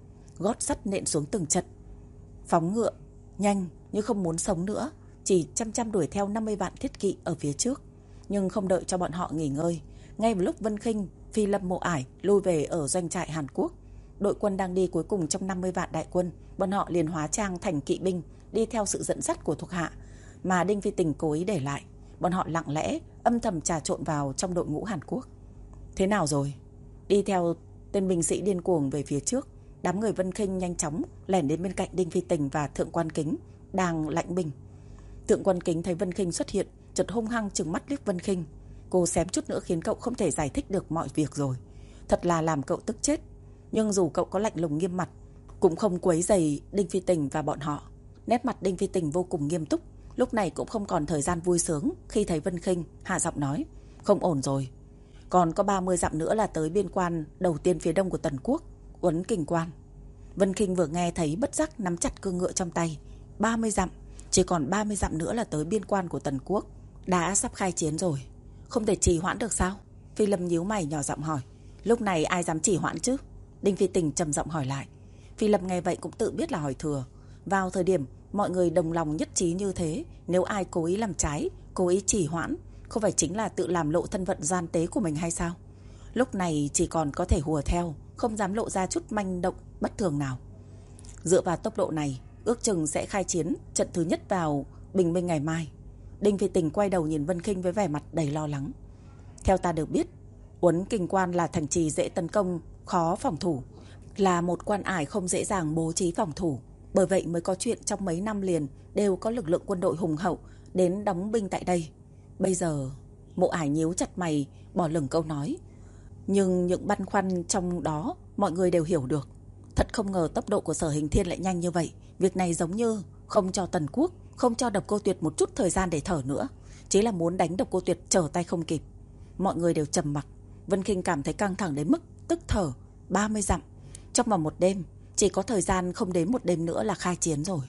Gót sắt nện xuống từng trận, phóng ngựa nhanh như không muốn sống nữa, chỉ chăm chăm đuổi theo năm mươi vạn thiết kỵ ở phía trước. Nhưng không đợi cho bọn họ nghỉ ngơi, ngay một lúc Vân Khinh, Phi Lâm, Mộ Ải lui về ở doanh trại Hàn Quốc, đội quân đang đi cuối cùng trong năm mươi vạn đại quân, bọn họ liền hóa trang thành kỵ binh, đi theo sự dẫn dắt của thuộc hạ mà Đinh Phi Tình cố ý để lại. Bọn họ lặng lẽ âm thầm trà trộn vào trong đội ngũ Hàn Quốc. Thế nào rồi? Đi theo tên binh sĩ điên cuồng về phía trước, đám người Vân Khinh nhanh chóng lẻn đến bên cạnh Đinh Phi Tình và Thượng Quan Kính đang lãnh binh. Thượng Quan Kính thấy Vân Khinh xuất hiện, chợt hung hăng trừng mắt liếc Vân Khinh. Cô xém chút nữa khiến cậu không thể giải thích được mọi việc rồi. Thật là làm cậu tức chết. Nhưng dù cậu có lạnh lùng nghiêm mặt, cũng không quấy rầy Đinh Phi Tình và bọn họ. Nét mặt Đinh Phi Tình vô cùng nghiêm túc, lúc này cũng không còn thời gian vui sướng. Khi thấy Vân Khinh, hạ giọng nói: "Không ổn rồi. Còn có ba mươi dặm nữa là tới biên quan đầu tiên phía đông của Tần Quốc, Uấn Kình Quan." Vân Khinh vừa nghe thấy bất giác nắm chặt cương ngựa trong tay. ba mươi dặm, chỉ còn ba mươi dặm nữa là tới biên quan của Tần Quốc, đã sắp khai chiến rồi. Không thể trì hoãn được sao? Phi Lâm nhíu mày nhỏ giọng hỏi. Lúc này ai dám trì hoãn chứ? Đinh Phi Tình trầm giọng hỏi lại. Phi Lâm nghe vậy cũng tự biết là hỏi thừa. Vào thời điểm mọi người đồng lòng nhất trí như thế, nếu ai cố ý làm trái, cố ý trì hoãn, không phải chính là tự làm lộ thân phận gian tế của mình hay sao? Lúc này chỉ còn có thể hùa theo, không dám lộ ra chút manh động bất thường nào. Dựa vào tốc độ này, ước chừng sẽ khai chiến trận thứ nhất vào bình minh ngày mai. Đinh Phi Tình quay đầu nhìn Vân Khinh với vẻ mặt đầy lo lắng. Theo ta được biết, Uấn Kình Quan là thành trì dễ tấn công, khó phòng thủ, là một quan ải không dễ dàng bố trí phòng thủ. Bởi vậy mới có chuyện trong mấy năm liền đều có lực lượng quân đội hùng hậu đến đóng binh tại đây. Bây giờ, Mộ Ải nhíu chặt mày, bỏ lửng câu nói. Nhưng những băn khoăn trong đó mọi người đều hiểu được. Thật không ngờ tốc độ của Sở Hình Thiên lại nhanh như vậy. Việc này giống như không cho Tần Quốc, không cho Độc Cô Tuyệt một chút thời gian để thở nữa, chỉ là muốn đánh Độc Cô Tuyệt trở tay không kịp. Mọi người đều trầm mặc. Vân Khinh cảm thấy căng thẳng đến mức tức thở. ba mươi dặm trong vòng một đêm, chỉ có thời gian không đến một đêm nữa là khai chiến rồi.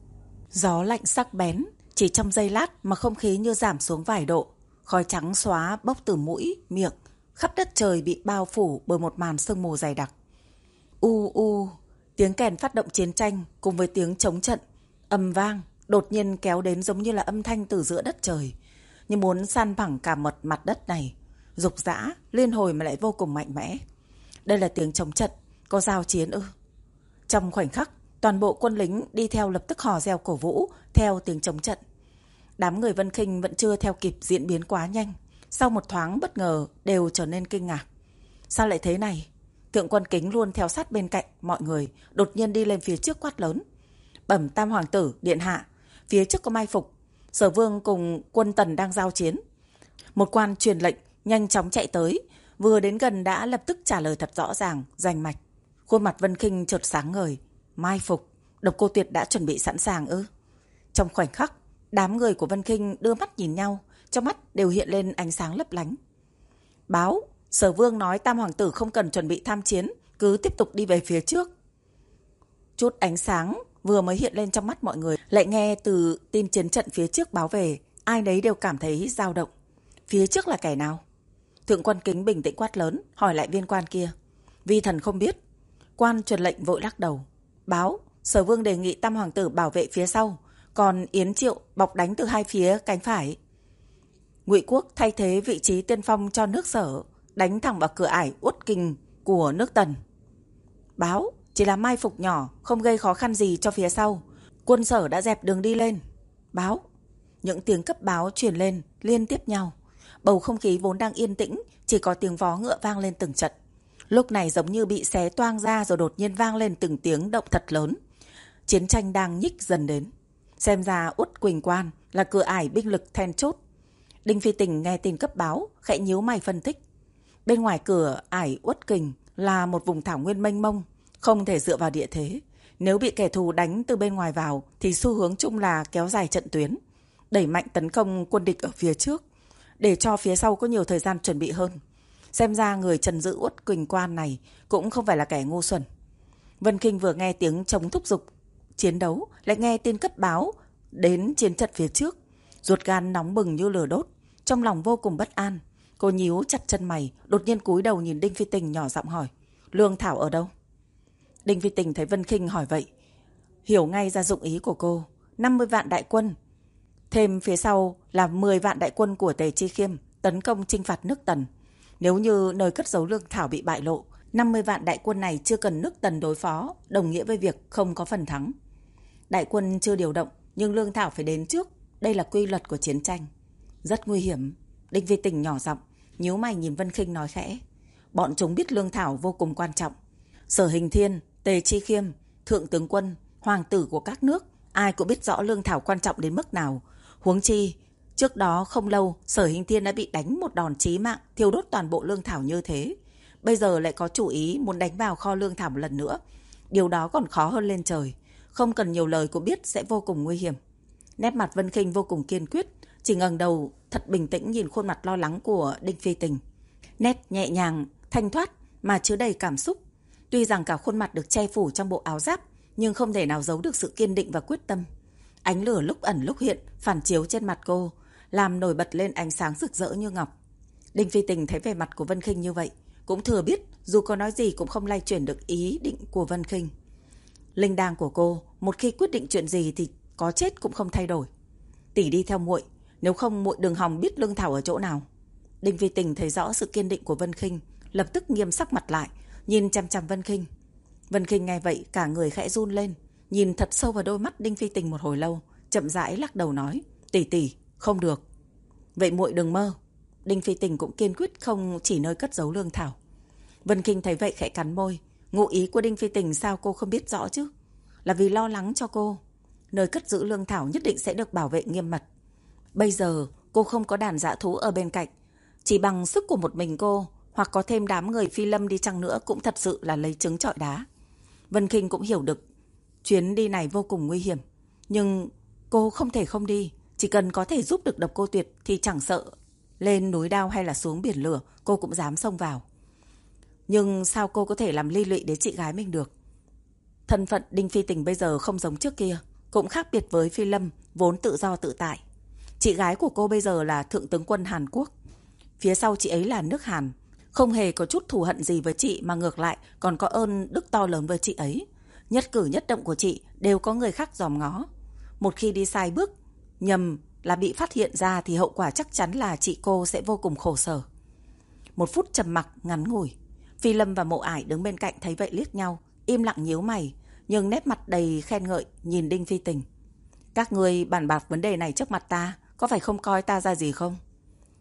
Gió lạnh sắc bén, chỉ trong giây lát mà không khí như giảm xuống vài độ. Khói trắng xóa bốc từ mũi, miệng, khắp đất trời bị bao phủ bởi một màn sương mù dày đặc. U u, tiếng kèn phát động chiến tranh cùng với tiếng chống trận ầm vang đột nhiên kéo đến giống như là âm thanh từ giữa đất trời, như muốn san phẳng cả mật mặt đất này, rục rã, liên hồi mà lại vô cùng mạnh mẽ. Đây là tiếng chống trận, có giao chiến ư? Trong khoảnh khắc, toàn bộ quân lính đi theo lập tức hò reo cổ vũ theo tiếng chống trận. Đám người Vân Khinh vẫn chưa theo kịp diễn biến quá nhanh, sau một thoáng bất ngờ đều trở nên kinh ngạc. Sao lại thế này? Thượng Quân Kính luôn theo sát bên cạnh mọi người, đột nhiên đi lên phía trước quát lớn. Bẩm Tam Hoàng tử, điện hạ, phía trước có mai phục. Sở Vương cùng quân Tần đang giao chiến. Một quan truyền lệnh nhanh chóng chạy tới, vừa đến gần đã lập tức trả lời thật rõ ràng, rành mạch. Khuôn mặt Vân Khinh chợt sáng ngời. Mai phục, Độc Cô Tuyệt đã chuẩn bị sẵn sàng ư? Trong khoảnh khắc, đám người của Vân Khinh đưa mắt nhìn nhau, trong mắt đều hiện lên ánh sáng lấp lánh. Báo, Sở Vương nói Tam Hoàng tử không cần chuẩn bị tham chiến, cứ tiếp tục đi về phía trước. Chút ánh sáng vừa mới hiện lên trong mắt mọi người, lại nghe từ tin chiến trận phía trước báo về, ai nấy đều cảm thấy dao động. Phía trước là kẻ nào? Thượng Quân Kính bình tĩnh quát lớn, hỏi lại viên quan kia. Vi thần không biết. Quan truyền lệnh vội lắc đầu. Báo, Sở Vương đề nghị Tam Hoàng tử bảo vệ phía sau, còn Yến Triệu bọc đánh từ hai phía cánh phải. Ngụy Quốc thay thế vị trí tiên phong cho nước Sở, đánh thẳng vào cửa ải Uất Kình của nước Tần. Báo, chỉ là mai phục nhỏ, không gây khó khăn gì cho phía sau. Quân Sở đã dẹp đường đi lên. Báo, những tiếng cấp báo truyền lên liên tiếp nhau. Bầu không khí vốn đang yên tĩnh, chỉ có tiếng vó ngựa vang lên từng trận. Lúc này giống như bị xé toang ra rồi đột nhiên vang lên từng tiếng động thật lớn. Chiến tranh đang nhích dần đến. Xem ra Uất Quỳnh Quan là cửa ải binh lực then chốt. Đinh Phi Tình nghe tin cấp báo, khẽ nhíu mày phân tích. Bên ngoài cửa ải Uất Kình là một vùng thảo nguyên mênh mông, không thể dựa vào địa thế. Nếu bị kẻ thù đánh từ bên ngoài vào thì xu hướng chung là kéo dài trận tuyến, đẩy mạnh tấn công quân địch ở phía trước, để cho phía sau có nhiều thời gian chuẩn bị hơn. Xem ra người trần giữ Uất Quỳnh Quan này cũng không phải là kẻ ngu xuẩn. Vân Khinh vừa nghe tiếng chống thúc giục chiến đấu, lại nghe tin cấp báo đến chiến trận phía trước, ruột gan nóng bừng như lửa đốt, trong lòng vô cùng bất an. Cô nhíu chặt chân mày, đột nhiên cúi đầu nhìn Đinh Phi Tình nhỏ giọng hỏi, Lương Thảo ở đâu? Đinh Phi Tình thấy Vân Khinh hỏi vậy, hiểu ngay ra dụng ý của cô. năm mươi vạn đại quân, thêm phía sau là mười vạn đại quân của Tề Chi Khiêm tấn công chinh phạt nước Tần. Nếu như nơi cất giấu Lương Thảo bị bại lộ, năm mươi vạn đại quân này chưa cần nước Tần đối phó, đồng nghĩa với việc không có phần thắng. Đại quân chưa điều động, nhưng Lương Thảo phải đến trước. Đây là quy luật của chiến tranh. Rất nguy hiểm. Đinh Phi Tình nhỏ giọng, nhíu mày nhìn Vân Khinh nói khẽ. Bọn chúng biết Lương Thảo vô cùng quan trọng. Sở Hình Thiên, Tề Chi Khiêm, Thượng tướng quân, hoàng tử của các nước, ai cũng biết rõ Lương Thảo quan trọng đến mức nào. Huống chi, trước đó không lâu, Sở Hình Thiên đã bị đánh một đòn chí mạng, thiêu đốt toàn bộ Lương Thảo như thế. Bây giờ lại có chủ ý muốn đánh vào kho Lương Thảo một lần nữa. Điều đó còn khó hơn lên trời. Không cần nhiều lời cũng biết sẽ vô cùng nguy hiểm. Nét mặt Vân Khinh vô cùng kiên quyết, chỉ ngẩng đầu thật bình tĩnh nhìn khuôn mặt lo lắng của Đinh Phi Tình. Nét nhẹ nhàng, thanh thoát mà chứa đầy cảm xúc. Tuy rằng cả khuôn mặt được che phủ trong bộ áo giáp, nhưng không thể nào giấu được sự kiên định và quyết tâm. Ánh lửa lúc ẩn lúc hiện phản chiếu trên mặt cô, làm nổi bật lên ánh sáng rực rỡ như ngọc. Đinh Phi Tình thấy vẻ mặt của Vân Khinh như vậy, cũng thừa biết dù có nói gì cũng không lay chuyển được ý định của Vân Khinh. Linh đàng của cô, một khi quyết định chuyện gì thì có chết cũng không thay đổi. Tỷ đi theo muội, nếu không muội đừng hòng biết Lương Thảo ở chỗ nào. Đinh Phi Tình thấy rõ sự kiên định của Vân Khinh, lập tức nghiêm sắc mặt lại, nhìn chằm chằm Vân Khinh. Vân Khinh nghe vậy cả người khẽ run lên, nhìn thật sâu vào đôi mắt Đinh Phi Tình một hồi lâu, chậm rãi lắc đầu nói, tỷ tỷ, không được. Vậy muội đừng mơ. Đinh Phi Tình cũng kiên quyết không chỉ nơi cất giấu Lương Thảo. Vân Khinh thấy vậy khẽ cắn môi, ngụ ý của Đinh Phi Tình sao cô không biết rõ chứ? Là vì lo lắng cho cô. Nơi cất giữ Lương Thảo nhất định sẽ được bảo vệ nghiêm mật. Bây giờ cô không có đàn dã thú ở bên cạnh, chỉ bằng sức của một mình cô, hoặc có thêm đám người Phi Lâm đi chăng nữa cũng thật sự là lấy trứng trọi đá. Vân Khinh cũng hiểu được chuyến đi này vô cùng nguy hiểm, nhưng cô không thể không đi. Chỉ cần có thể giúp được Độc Cô Tuyệt thì chẳng sợ lên núi đao hay là xuống biển lửa, cô cũng dám xông vào. Nhưng sao cô có thể làm li lụy đến chị gái mình được? Thân phận Đinh Phi Tình bây giờ không giống trước kia, cũng khác biệt với Phi Lâm vốn tự do tự tại. Chị gái của cô bây giờ là Thượng tướng quân Hàn Quốc, phía sau chị ấy là nước Hàn, không hề có chút thù hận gì với chị, mà ngược lại còn có ơn đức to lớn với chị ấy. Nhất cử nhất động của chị đều có người khác dòm ngó. Một khi đi sai bước, nhầm là bị phát hiện ra thì hậu quả chắc chắn là chị cô sẽ vô cùng khổ sở. Một phút trầm mặc ngắn ngủi, Phi Lâm và Mộ Ải đứng bên cạnh thấy vậy liếc nhau, im lặng nhíu mày, nhưng nét mặt đầy khen ngợi nhìn Đinh Phi Tình. Các người bàn bạc vấn đề này trước mặt ta, có phải không coi ta ra gì không?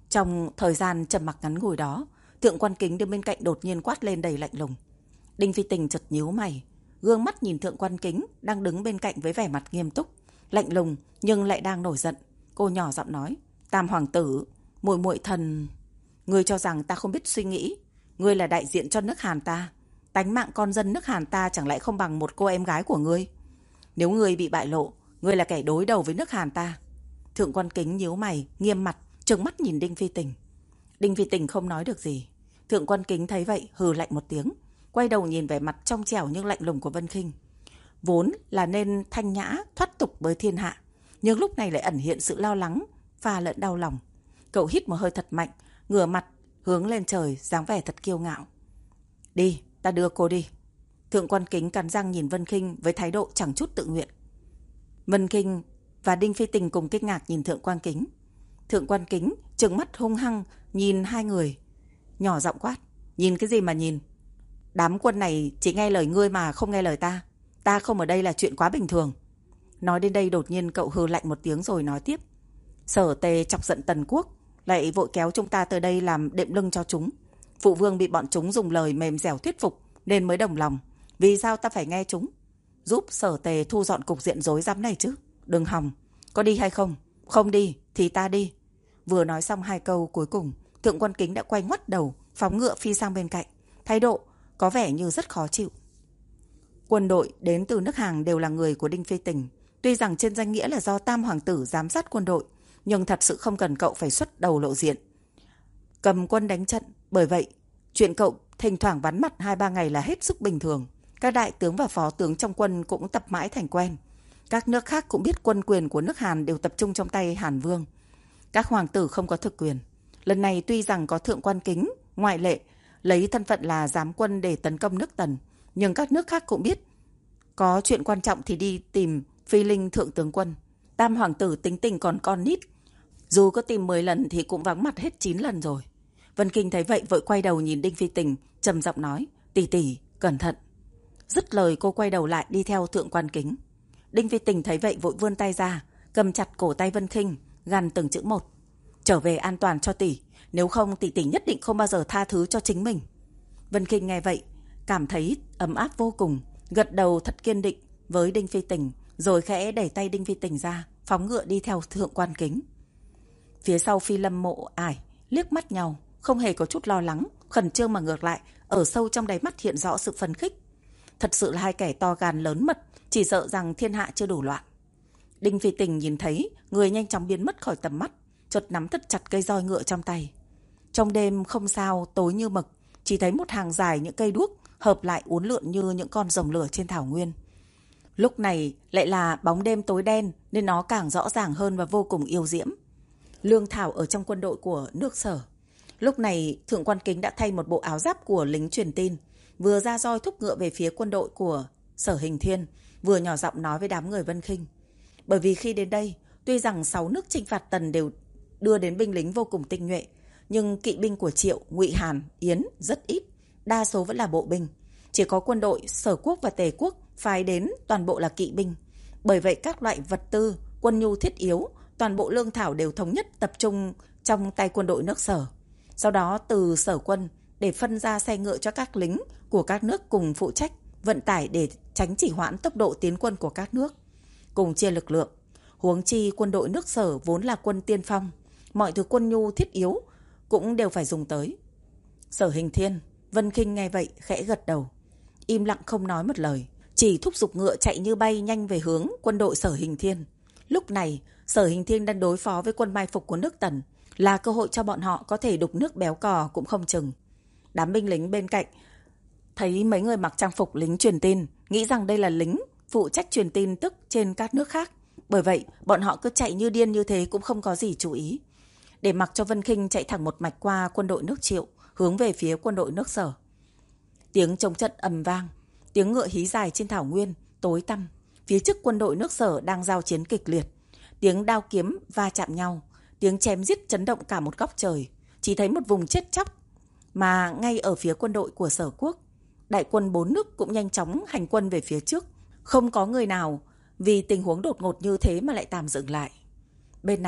Trong thời gian trầm mặc ngắn ngủi đó, Thượng Quan Kính đứng bên cạnh đột nhiên quát lên đầy lạnh lùng. Đinh Phi Tình chợt nhíu mày, gương mắt nhìn Thượng Quan Kính đang đứng bên cạnh với vẻ mặt nghiêm túc, lạnh lùng nhưng lại đang nổi giận. Cô nhỏ giọng nói: Tam hoàng tử, muội muội thần, ngươi cho rằng ta không biết suy nghĩ? Ngươi là đại diện cho nước Hàn ta, tánh mạng con dân nước Hàn ta chẳng lẽ không bằng một cô em gái của ngươi? Nếu ngươi bị bại lộ, ngươi là kẻ đối đầu với nước Hàn ta. Thượng Quan Kính nhíu mày, nghiêm mặt, trừng mắt nhìn Đinh Phi Tình. Đinh Phi Tình không nói được gì. Thượng Quan Kính thấy vậy hừ lạnh một tiếng, quay đầu nhìn vẻ mặt trong trẻo nhưng lạnh lùng của Vân Khinh. Vốn là nên thanh nhã, thoát tục với thiên hạ, nhưng lúc này lại ẩn hiện sự lo lắng, pha lẫn đau lòng. Cậu hít một hơi thật mạnh, ngửa mặt hướng lên trời, dáng vẻ thật kiêu ngạo. Đi, ta đưa cô đi. Thượng Quan Kính cắn răng nhìn Vân Khinh với thái độ chẳng chút tự nguyện. Vân Khinh và Đinh Phi Tình cùng kinh ngạc nhìn Thượng Quan Kính. Thượng Quan Kính trừng mắt hung hăng nhìn hai người, nhỏ giọng quát: Nhìn cái gì mà nhìn? Đám quân này chỉ nghe lời ngươi mà không nghe lời ta. Ta không ở đây là chuyện quá bình thường. Nói đến đây đột nhiên cậu hừ lạnh một tiếng rồi nói tiếp: Sở Tề chọc giận Tần Quốc, lại vội kéo chúng ta tới đây làm đệm lưng cho chúng. Phụ vương bị bọn chúng dùng lời mềm dẻo thuyết phục nên mới đồng lòng. Vì sao ta phải nghe chúng? Giúp Sở Tề thu dọn cục diện rối rắm này chứ. Đừng hòng. Có đi hay không? Không đi thì ta đi. Vừa nói xong hai câu cuối cùng, Thượng Quan Kính đã quay ngoắt đầu, phóng ngựa phi sang bên cạnh, thái độ có vẻ như rất khó chịu. Quân đội đến từ nước Hàn đều là người của Đinh Phi Tình. Tuy rằng trên danh nghĩa là do Tam hoàng tử giám sát quân đội, nhưng thật sự không cần cậu phải xuất đầu lộ diện, cầm quân đánh trận. Bởi vậy, chuyện cậu thỉnh thoảng vắn mặt hai ba ngày là hết sức bình thường. Các đại tướng và phó tướng trong quân cũng tập mãi thành quen. Các nước khác cũng biết quân quyền của nước Hàn đều tập trung trong tay Hàn Vương. Các hoàng tử không có thực quyền. Lần này tuy rằng có Thượng Quan Kính ngoại lệ, lấy thân phận là giám quân để tấn công nước Tần, nhưng các nước khác cũng biết có chuyện quan trọng thì đi tìm Phi Linh thượng tướng quân. Tam hoàng tử tính tình còn con nít, dù có tìm mười lần thì cũng vắng mặt hết chín lần rồi. Vân Kinh thấy vậy vội quay đầu nhìn Đinh Phi Tình, trầm giọng nói: Tỷ tỷ, cẩn thận. Dứt lời cô quay đầu lại đi theo Thượng Quan Kính. Đinh Phi Tình thấy vậy vội vươn tay ra, cầm chặt cổ tay Vân Kinh, gằn từng chữ một: Trở về an toàn cho tỷ, nếu không tỷ tỷ nhất định không bao giờ tha thứ cho chính mình. Vân Kinh nghe vậy cảm thấy ấm áp vô cùng, gật đầu thật kiên định với Đinh Phi Tình, rồi khẽ đẩy tay Đinh Phi Tình ra, phóng ngựa đi theo Thượng Quan Kính. Phía sau Phi Lâm Mộ Ải liếc mắt nhau, không hề có chút lo lắng, khẩn trương, mà ngược lại ở sâu trong đáy mắt hiện rõ sự phấn khích. Thật sự là hai kẻ to gan lớn mật, chỉ sợ rằng thiên hạ chưa đủ loạn. Đinh Phi Tình nhìn thấy người nhanh chóng biến mất khỏi tầm mắt, chợt nắm thật chặt cây roi ngựa trong tay. Trong đêm không sao tối như mực, chỉ thấy một hàng dài những cây đuốc hợp lại uốn lượn như những con rồng lửa trên thảo nguyên. Lúc này lại là bóng đêm tối đen nên nó càng rõ ràng hơn và vô cùng yêu diễm. Lương thảo ở trong quân đội của nước Sở. Lúc này Thượng Quan Kính đã thay một bộ áo giáp của lính truyền tin, vừa ra roi thúc ngựa về phía quân đội của Sở Hình Thiên, vừa nhỏ giọng nói với đám người Vân Khinh. Bởi vì khi đến đây, tuy rằng sáu nước chinh phạt Tần đều đưa đến binh lính vô cùng tinh nhuệ, nhưng kỵ binh của Triệu, Ngụy, Hàn, Yến rất ít, đa số vẫn là bộ binh. Chỉ có quân đội Sở Quốc và Tề Quốc phái đến toàn bộ là kỵ binh. Bởi vậy các loại vật tư, quân nhu thiết yếu, toàn bộ lương thảo đều thống nhất tập trung trong tay quân đội nước Sở. Sau đó từ Sở quân để phân ra xe ngựa cho các lính của các nước cùng phụ trách vận tải để tránh chỉ hoãn tốc độ tiến quân của các nước, cùng chia lực lượng. Huống chi quân đội nước Sở vốn là quân tiên phong, mọi thứ quân nhu thiết yếu cũng đều phải dùng tới. Sở Hình Thiên, Vân Khinh nghe vậy khẽ gật đầu, im lặng không nói một lời, chỉ thúc giục ngựa chạy như bay nhanh về hướng quân đội Sở Hình Thiên. Lúc này Sở Hình Thiên đang đối phó với quân mai phục của nước Tần, là cơ hội cho bọn họ có thể đục nước béo cò cũng không chừng. Đám binh lính bên cạnh thấy mấy người mặc trang phục lính truyền tin, nghĩ rằng đây là lính phụ trách truyền tin tức trên các nước khác. Bởi vậy bọn họ cứ chạy như điên như thế cũng không có gì chú ý, để mặc cho Vân Khinh chạy thẳng một mạch qua quân đội nước Triệu, hướng về phía quân đội nước Sở. Tiếng chống trận ầm vang, tiếng ngựa hí dài trên thảo nguyên tối tăm. Phía trước quân đội nước Sở đang giao chiến kịch liệt, tiếng đao kiếm va chạm nhau, tiếng chém giết chấn động cả một góc trời. Chỉ thấy một vùng chết chóc. Mà ngay ở phía quân đội của Sở Quốc, đại quân bốn nước cũng nhanh chóng hành quân về phía trước. Không có người nào vì tình huống đột ngột như thế mà lại tạm dừng lại. Bên này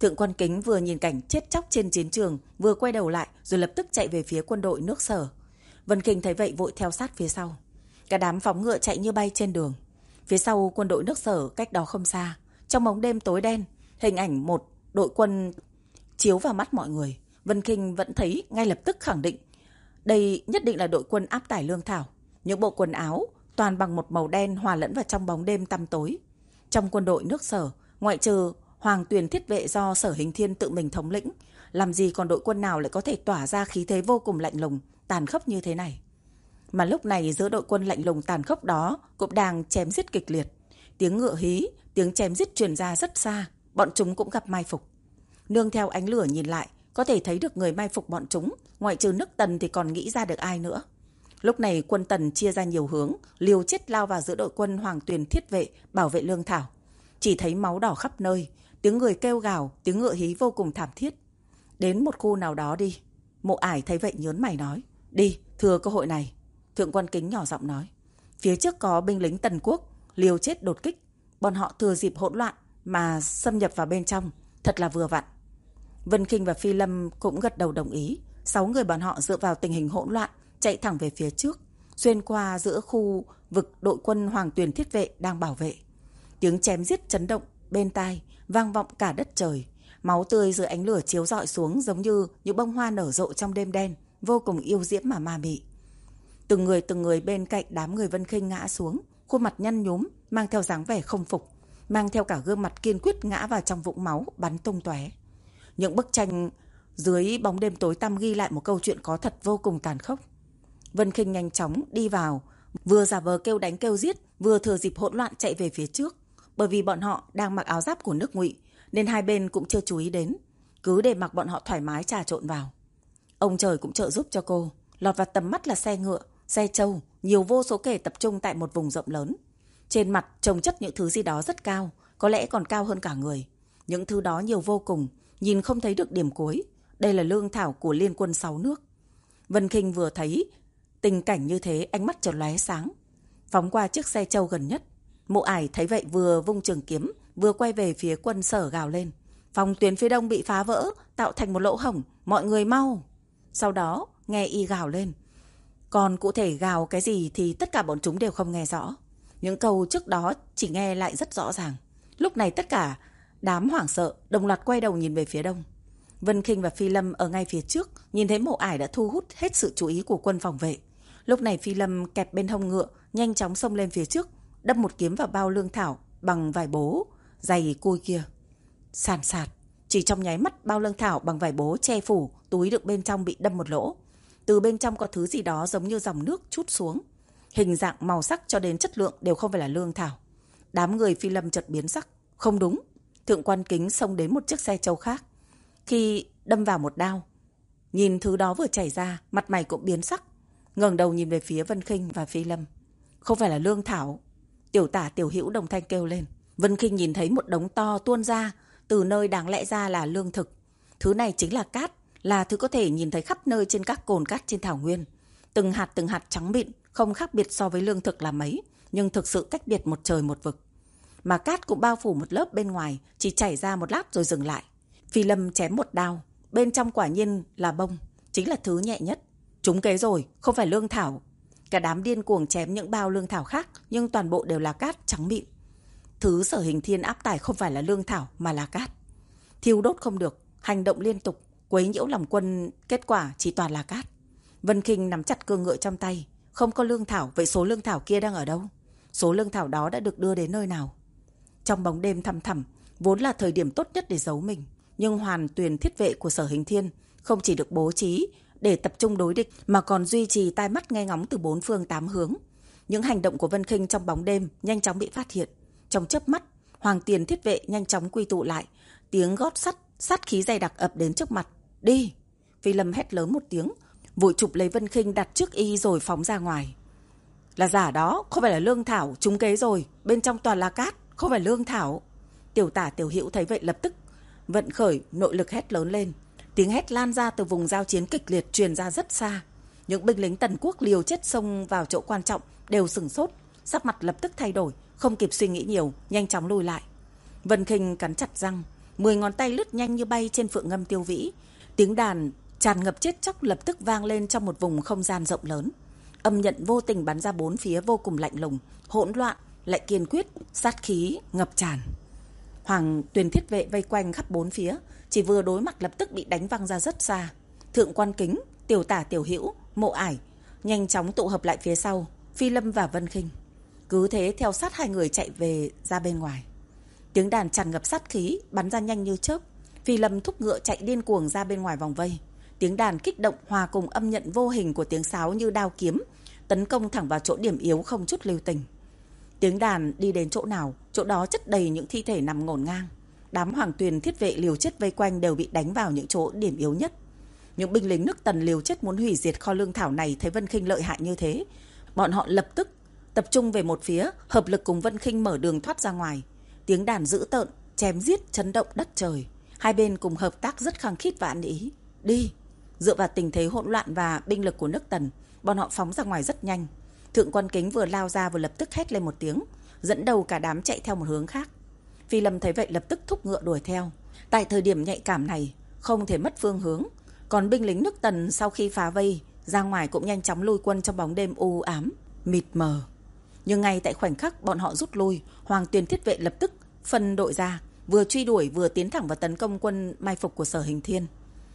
Thượng quan Kính vừa nhìn cảnh chết chóc trên chiến trường, vừa quay đầu lại rồi lập tức chạy về phía quân đội nước Sở. Vân Kinh thấy vậy vội theo sát phía sau. Cả đám phóng ngựa chạy như bay trên đường. Phía sau quân đội nước Sở cách đó không xa, trong bóng đêm tối đen, hình ảnh một đội quân chiếu vào mắt mọi người. Vân Kinh vẫn thấy ngay lập tức khẳng định đây nhất định là đội quân áp tải lương thảo. Những bộ quần áo toàn bằng một màu đen hòa lẫn vào trong bóng đêm tăm tối. Trong quân đội nước Sở, ngoại trừ Hoàng Tuyền Thiết Vệ do Sở Hình Thiên tự mình thống lĩnh, làm gì còn đội quân nào lại có thể tỏa ra khí thế vô cùng lạnh lùng, tàn khốc như thế này. Mà lúc này giữa đội quân lạnh lùng tàn khốc đó cũng đang chém giết kịch liệt. Tiếng ngựa hí, tiếng chém giết truyền ra rất xa, bọn chúng cũng gặp mai phục. Nương theo ánh lửa nhìn lại, có thể thấy được người mai phục bọn chúng, ngoại trừ nước Tần thì còn nghĩ ra được ai nữa. Lúc này quân Tần chia ra nhiều hướng, liều chết lao vào giữa đội quân Hoàng Tuyền Thiết Vệ bảo vệ lương thảo. Chỉ thấy máu đỏ khắp nơi, tiếng người kêu gào, tiếng ngựa hí vô cùng thảm thiết. Đến một khu nào đó đi. Mộ Ải thấy vậy nhớn mày nói, đi, thừa cơ hội này. Thượng quan Kính nhỏ giọng nói, phía trước có binh lính Tần Quốc liều chết đột kích, bọn họ thừa dịp hỗn loạn mà xâm nhập vào bên trong, thật là vừa vặn. Vân Kinh và Phi Lâm cũng gật đầu đồng ý. Sáu người bọn họ dựa vào tình hình hỗn loạn chạy thẳng về phía trước, xuyên qua giữa khu vực đội quân Hoàng Tuyền Thiết Vệ đang bảo vệ. Tiếng chém giết chấn động bên tai, vang vọng cả đất trời. Máu tươi dưới ánh lửa chiếu rọi xuống giống như những bông hoa nở rộ trong đêm đen, vô cùng yêu diễm mà ma mị. Từng người từng người bên cạnh đám người Vân Kinh ngã xuống, khuôn mặt nhăn nhúm, mang theo dáng vẻ không phục, mang theo cả gương mặt kiên quyết ngã vào trong vũng máu bắn tung tóe. Những bức tranh dưới bóng đêm tối tăm ghi lại một câu chuyện có thật vô cùng tàn khốc. Vân Kinh nhanh chóng đi vào, vừa giả vờ kêu đánh kêu giết, vừa thừa dịp hỗn loạn chạy về phía trước. Bởi vì bọn họ đang mặc áo giáp của nước Ngụy, nên hai bên cũng chưa chú ý đến, cứ để mặc bọn họ thoải mái trà trộn vào. Ông trời cũng trợ giúp cho cô, lọt vào tầm mắt là xe ngựa, xe trâu, nhiều vô số kể tập trung tại một vùng rộng lớn. Trên mặt chồng chất những thứ gì đó rất cao, có lẽ còn cao hơn cả người. Những thứ đó nhiều vô cùng, nhìn không thấy được điểm cuối. Đây là lương thảo của liên quân sáu nước. Vân Kinh vừa thấy tình cảnh như thế, ánh mắt chợt lóe sáng, phóng qua chiếc xe trâu gần nhất. Mộ Ải thấy vậy vừa vung trường kiếm, vừa quay về phía quân Sở gào lên, phòng tuyến phía đông bị phá vỡ, tạo thành một lỗ hổng, mọi người mau. Sau đó nghe y gào lên, còn cụ thể gào cái gì thì tất cả bọn chúng đều không nghe rõ. Những câu trước đó chỉ nghe lại rất rõ ràng. Lúc này tất cả đám hoảng sợ đồng loạt quay đầu nhìn về phía đông. Vân Kinh và Phi Lâm ở ngay phía trước, nhìn thấy Mộ Ải đã thu hút hết sự chú ý của quân phòng vệ. Lúc này Phi Lâm kẹp bên hông ngựa, nhanh chóng xông lên phía trước, đâm một kiếm vào bao lương thảo bằng vải bố dày cui kia. Sàn sạt, chỉ trong nháy mắt bao lương thảo bằng vải bố che phủ túi đựng bên trong bị đâm một lỗ. Từ bên trong có thứ gì đó giống như dòng nước trút xuống. Hình dạng, màu sắc cho đến chất lượng đều không phải là lương thảo. Đám người Phi Lâm chợt biến sắc. Không đúng. Thượng quan Kính xông đến một chiếc xe trâu khác. Khi đâm vào một đao, nhìn thứ đó vừa chảy ra, mặt mày cũng biến sắc, ngẩng đầu nhìn về phía Vân Kinh và Phi Lâm. Không phải là lương thảo. Tiểu Tả Tiểu Hữu đồng thanh kêu lên. Vân Kinh nhìn thấy một đống to tuôn ra từ nơi đáng lẽ ra là lương thực. Thứ này chính là cát, là thứ có thể nhìn thấy khắp nơi trên các cồn cát trên thảo nguyên. Từng hạt từng hạt trắng mịn, không khác biệt so với lương thực là mấy, nhưng thực sự cách biệt một trời một vực. Mà cát cũng bao phủ một lớp bên ngoài, chỉ chảy ra một lát rồi dừng lại. Phi Lâm chém một đao, bên trong quả nhiên là bông, chính là thứ nhẹ nhất. Trúng kế rồi, không phải lương thảo. Cả đám điên cuồng chém những bao lương thảo khác, nhưng toàn bộ đều là cát trắng mịn. Thứ Sở Hình Thiên áp tải không phải là lương thảo mà là cát. Thiêu đốt không được, hành động liên tục, quấy nhiễu lòng quân, kết quả chỉ toàn là cát. Vân Kinh nắm chặt cương ngựa trong tay. Không có lương thảo, vậy số lương thảo kia đang ở đâu? Số lương thảo đó đã được đưa đến nơi nào? Trong bóng đêm thăm thẳm, vốn là thời điểm tốt nhất để giấu mình, nhưng Hoàn Tuyền Thiết Vệ của Sở Hình Thiên không chỉ được bố trí để tập trung đối địch, mà còn duy trì tai mắt nghe ngóng từ bốn phương tám hướng. Những hành động của Vân Kinh trong bóng đêm nhanh chóng bị phát hiện. Trong chớp mắt, Hoàng Tuyền Thiết Vệ nhanh chóng quy tụ lại, tiếng gót sắt, sát khí dày đặc ập đến trước mặt. Đi! Phi Lâm hét lớn một tiếng, vội chụp lấy Vân Kinh đặt trước y rồi phóng ra ngoài. Là giả đó, không phải là lương thảo, trúng kế rồi, bên trong toàn là cát, không phải lương thảo. Tiểu Tả Tiểu Hữu thấy vậy lập tức vận khởi nội lực hét lớn lên. Tiếng hét lan ra từ vùng giao chiến kịch liệt truyền ra rất xa. Những binh lính Tần Quốc liều chết xông vào chỗ quan trọng đều sửng sốt, sắc mặt lập tức thay đổi, không kịp suy nghĩ nhiều, nhanh chóng lùi lại. Vân Kinh cắn chặt răng, Mười ngón tay lướt nhanh như bay trên phượng ngâm Tiêu Vĩ. Tiếng đàn tràn ngập chết chóc lập tức vang lên trong một vùng không gian rộng lớn. Âm nhận vô tình bắn ra bốn phía vô cùng lạnh lùng, hỗn loạn, lại kiên quyết, sát khí ngập tràn. Hoàng Tuyền Thiết Vệ vây quanh khắp bốn phía, chỉ vừa đối mặt lập tức bị đánh văng ra rất xa. Thượng Quan Kính, Tiểu Tả Tiểu Hữu, Mộ Ải nhanh chóng tụ hợp lại phía sau, Phi Lâm và Vân Khinh cứ thế theo sát hai người chạy về ra bên ngoài. Tiếng đàn tràn ngập sát khí bắn ra nhanh như chớp. Phi Lâm thúc ngựa chạy điên cuồng ra bên ngoài vòng vây. Tiếng đàn kích động hòa cùng âm nhận vô hình của tiếng sáo như đao kiếm, tấn công thẳng vào chỗ điểm yếu không chút lưu tình. Tiếng đàn đi đến chỗ nào, chỗ đó chất đầy những thi thể nằm ngổn ngang. Đám Hoàng Tuyền Thiết Vệ liều chết vây quanh đều bị đánh vào những chỗ điểm yếu nhất. Những binh lính nước Tần liều chết muốn hủy diệt kho lương thảo này thấy Vân Khinh lợi hại như thế, bọn họ lập tức tập trung về một phía, hợp lực cùng Vân Khinh mở đường thoát ra ngoài. Tiếng đàn dữ tợn, chém giết chấn động đất trời. Hai bên cùng hợp tác rất khăng khít và ăn ý. Đi! Dựa vào tình thế hỗn loạn và binh lực của nước Tần, bọn họ phóng ra ngoài rất nhanh. Thượng Quan Kính vừa lao ra vừa lập tức hét lên một tiếng, dẫn đầu cả đám chạy theo một hướng khác. Phi Lâm thấy vậy lập tức thúc ngựa đuổi theo. Tại thời điểm nhạy cảm này, không thể mất phương hướng. Còn binh lính nước Tần sau khi phá vây ra ngoài cũng nhanh chóng lui quân trong bóng đêm u ám, mịt mờ. Nhưng ngay tại khoảnh khắc bọn họ rút lui, Hoàng Tuyền Thiết Vệ lập tức phân đội ra, vừa truy đuổi vừa tiến thẳng vào tấn công quân mai phục của Sở Hình Thiên.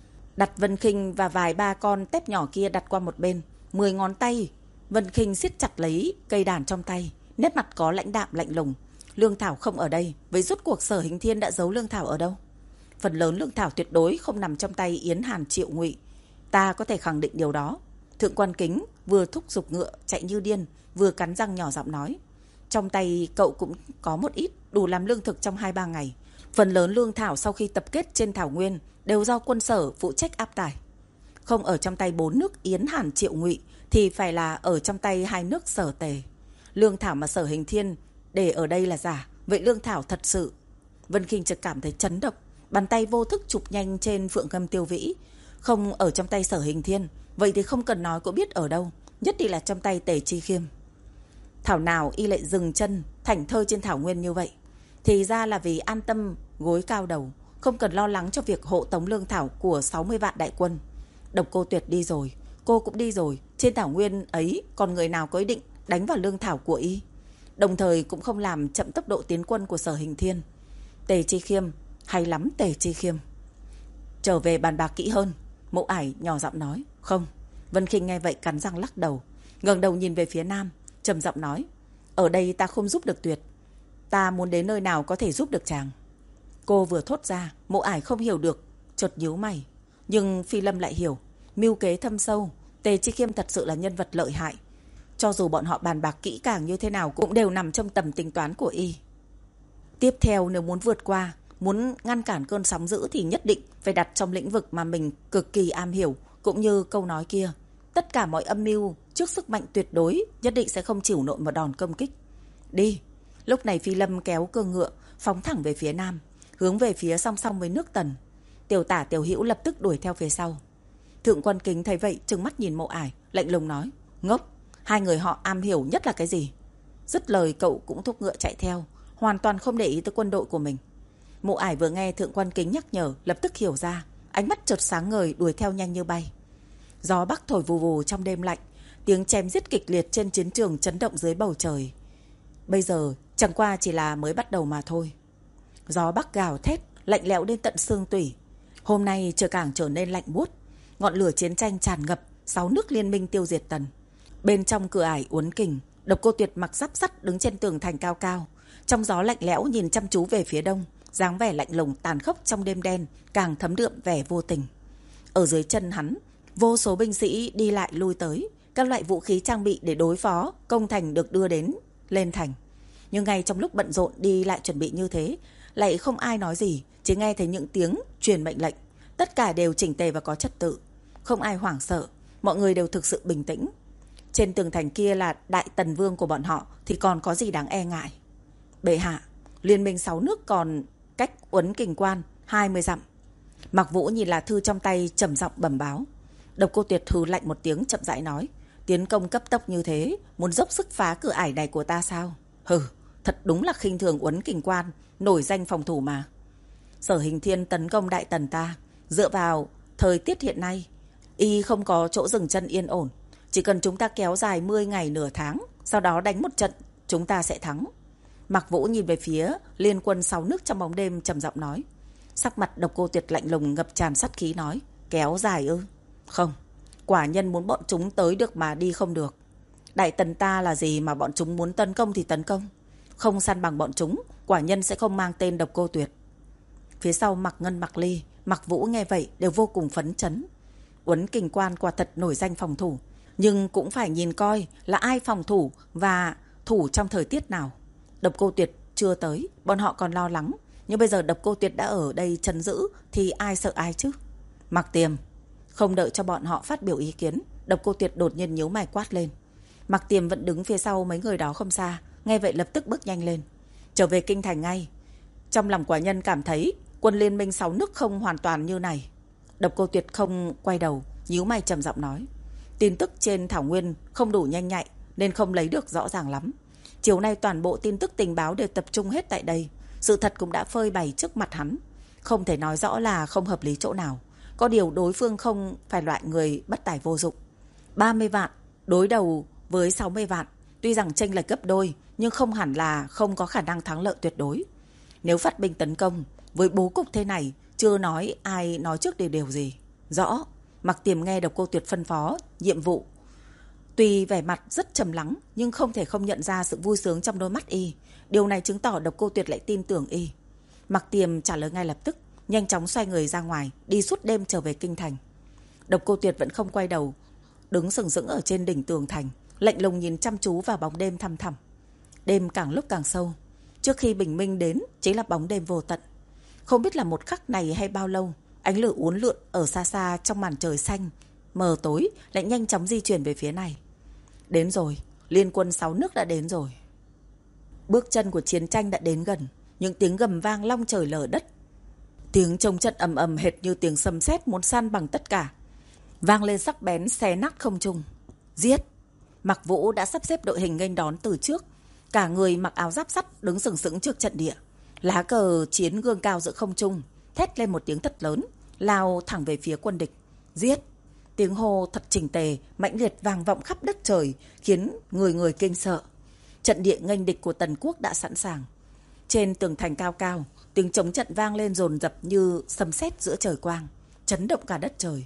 Đặt Vân Khinh và vài ba con tép nhỏ kia đặt qua một bên. Mười ngón tay Vân Khinh siết chặt lấy cây đàn trong tay, nét mặt có lãnh đạm lạnh lùng. Lương thảo không ở đây, vậy rốt cuộc Sở Hình Thiên đã giấu lương thảo ở đâu? Phần lớn lương thảo tuyệt đối không nằm trong tay Yến Hàn Triệu Ngụy, ta có thể khẳng định điều đó. Thượng Quan Kính vừa thúc giục ngựa chạy như điên, vừa cắn răng nhỏ giọng nói, trong tay cậu cũng có một ít, đủ làm lương thực trong hai ba ngày. Phần lớn lương thảo sau khi tập kết trên thảo nguyên đều do quân Sở phụ trách áp tải. Không ở trong tay bốn nước Yến Hàn Triệu Ngụy thì phải là ở trong tay hai nước Sở Tề. Lương thảo mà Sở Hình Thiên để ở đây là giả, vậy lương thảo thật sự? Vân Khinh chợt cảm thấy chấn động, bàn tay vô thức chụp nhanh trên phượng ngâm Tiêu Vĩ. Không ở trong tay Sở Hình Thiên, vậy thì không cần nói cũng biết ở đâu, nhất định là trong tay Tề Chi Khiêm. Thảo nào y lại dừng chân thảnh thơi trên thảo nguyên như vậy? Thì ra là vì an tâm gối cao đầu, không cần lo lắng cho việc hộ tống lương thảo của sáu mươi vạn đại quân. Độc Cô Tuyệt đi rồi, cô cũng đi rồi, trên thảo nguyên ấy còn người nào có ý định đánh vào lương thảo của y? Đồng thời cũng không làm chậm tốc độ tiến quân của Sở Hình Thiên. Tề Chi Khiêm, hay lắm Tề Chi Khiêm. Trở về bàn bạc kỹ hơn, Mộ Ải nhỏ giọng nói. Không. Vân Khinh nghe vậy cắn răng lắc đầu, ngẩng đầu nhìn về phía nam, trầm giọng nói, ở đây ta không giúp được Tuyệt, ta muốn đến nơi nào có thể giúp được chàng. Cô vừa thốt ra, Mộ Ải không hiểu được, chợt nhíu mày. Nhưng Phi Lâm lại hiểu, mưu kế thâm sâu, Tề Chi Khiêm thật sự là nhân vật lợi hại. Cho dù bọn họ bàn bạc kỹ càng như thế nào cũng đều nằm trong tầm tính toán của y. Tiếp theo nếu muốn vượt qua, muốn ngăn cản cơn sóng dữ thì nhất định phải đặt trong lĩnh vực mà mình cực kỳ am hiểu. Cũng như câu nói kia, tất cả mọi âm mưu trước sức mạnh tuyệt đối nhất định sẽ không chịu nổi một đòn công kích. Đi. Lúc này Phi Lâm kéo cương ngựa phóng thẳng về phía nam, hướng về phía song song với nước Tần. Tiểu Tả Tiểu Hữu lập tức đuổi theo phía sau. Thượng Quan Kính thấy vậy trừng mắt nhìn Mộ Ải, lạnh lùng nói, ngốc, hai người họ am hiểu nhất là cái gì? Dứt lời cậu cũng thúc ngựa chạy theo, hoàn toàn không để ý tới quân đội của mình. Mộ Ải vừa nghe Thượng Quan Kính nhắc nhở lập tức hiểu ra, ánh mắt chợt sáng ngời đuổi theo nhanh như bay. Gió bắc thổi vù vù trong đêm lạnh, tiếng chém giết kịch liệt trên chiến trường chấn động dưới bầu trời. Bây giờ chẳng qua chỉ là mới bắt đầu mà thôi. Gió bắc gào thét, lạnh lẽo đến tận xương tủy. Hôm nay trời càng trở nên lạnh buốt, ngọn lửa chiến tranh tràn ngập, sáu nước liên minh tiêu diệt Tần. Bên trong cửa ải uốn kình, Độc Cô Tuyệt mặc giáp sắt đứng trên tường thành cao cao, trong gió lạnh lẽo nhìn chăm chú về phía đông, dáng vẻ lạnh lùng tàn khốc trong đêm đen càng thấm đượm vẻ vô tình. Ở dưới chân hắn, vô số binh sĩ đi lại lui tới, các loại vũ khí trang bị để đối phó công thành được đưa đến lên thành. Nhưng ngay trong lúc bận rộn đi lại chuẩn bị như thế, lại không ai nói gì, chỉ nghe thấy những tiếng truyền mệnh lệnh. Tất cả đều chỉnh tề và có trật tự, không ai hoảng sợ, mọi người đều thực sự bình tĩnh. Trên tường thành kia là đại tần vương của bọn họ thì còn có gì đáng e ngại. Bệ hạ, liên minh sáu nước còn cách Uấn Kình Quan hai mươi dặm. Mặc Vũ nhìn là thư trong tay trầm giọng bẩm báo. Độc Cô Tuyệt hừ lạnh một tiếng chậm rãi nói, tiến công cấp tốc như thế, muốn dốc sức phá cửa ải này của ta sao? Hừ, thật đúng là khinh thường Uấn Kình Quan, nổi danh phòng thủ mà. Sở Hình Thiên tấn công Đại Tần ta. Dựa vào thời tiết hiện nay, y không có chỗ dừng chân yên ổn. Chỉ cần chúng ta kéo dài mười ngày nửa tháng, sau đó đánh một trận, chúng ta sẽ thắng. Mạc Vũ nhìn về phía liên quân sáu nước trong bóng đêm, trầm giọng nói. Sắc mặt Độc Cô Tuyệt lạnh lùng ngập tràn sát khí nói. Kéo dài ư? Không, quả nhân muốn bọn chúng tới được mà đi không được. Đại Tần ta là gì mà bọn chúng muốn tấn công thì tấn công. Không săn bằng bọn chúng, quả nhân sẽ không mang tên Độc Cô Tuyệt. Phía sau Mạc Ngân, Mạc Ly, Mạc Vũ nghe vậy đều vô cùng phấn chấn. Uấn Kình Quan quả thật nổi danh phòng thủ, nhưng cũng phải nhìn coi là ai phòng thủ và thủ trong thời tiết nào. Độc Cô Tuyệt chưa tới, bọn họ còn lo lắng. Nhưng bây giờ Độc Cô Tuyệt đã ở đây trấn giữ thì ai sợ ai chứ? Mạc Tiềm. Không đợi cho bọn họ phát biểu ý kiến, Độc Cô Tuyệt đột nhiên nhíu mày quát lên. Mạc Tiềm vẫn đứng phía sau mấy người đó không xa, nghe vậy lập tức bước nhanh lên. Trở về kinh thành ngay. Trong lòng quả nhân cảm thấy quân liên minh sáu nước không hoàn toàn như này. Độc Cô Tuyệt không quay đầu, nhíu mày trầm giọng nói. Tin tức trên thảo nguyên không đủ nhanh nhạy nên không lấy được rõ ràng lắm. Chiều nay toàn bộ tin tức tình báo đều tập trung hết tại đây. Sự thật cũng đã phơi bày trước mặt hắn. Không thể nói rõ là không hợp lý chỗ nào. Có điều đối phương không phải loại người bất tài vô dụng. ba mươi vạn đối đầu với sáu mươi vạn. Tuy rằng chênh lệch gấp đôi, nhưng không hẳn là không có khả năng thắng lợi tuyệt đối. Nếu phát binh tấn công, với bố cục thế này, chưa nói ai nói trước điều điều gì. Rõ. Mạc Tiềm nghe Độc Cô Tuyệt phân phó nhiệm vụ. Tuy vẻ mặt rất trầm lắng, nhưng không thể không nhận ra sự vui sướng trong đôi mắt y. Điều này chứng tỏ Độc Cô Tuyệt lại tin tưởng y. Mạc Tiềm trả lời ngay lập tức, nhanh chóng xoay người ra ngoài, đi suốt đêm trở về kinh thành. Độc Cô Tuyệt vẫn không quay đầu, đứng sừng sững ở trên đỉnh tường thành, lạnh lùng nhìn chăm chú vào bóng đêm thăm thẳm. Đêm càng lúc càng sâu, trước khi bình minh đến chính là bóng đêm vô tận. Không biết là một khắc này hay bao lâu, ánh lửa uốn lượn ở xa xa trong màn trời xanh mờ tối lại nhanh chóng di chuyển về phía này. Đến rồi, liên quân sáu nước đã đến rồi. Bước chân của chiến tranh đã đến gần, những tiếng gầm vang long trời lở đất. Tiếng trống trận ầm ầm hệt như tiếng sấm sét muốn san bằng tất cả, vang lên sắc bén xé nát không trung. Giết! Mạc Vũ đã sắp xếp đội hình nghênh đón từ trước, cả người mặc áo giáp sắt đứng sừng sững trước trận địa. Lá cờ chiến gương cao giữa không trung, thét lên một tiếng thật lớn, lao thẳng về phía quân địch. Giết! Tiếng hô thật chỉnh tề, mãnh liệt vang vọng khắp đất trời, khiến người người kinh sợ. Trận địa nghênh địch của Tần Quốc đã sẵn sàng. Trên tường thành cao cao, tiếng trống trận vang lên dồn dập như sấm sét giữa trời quang, chấn động cả đất trời.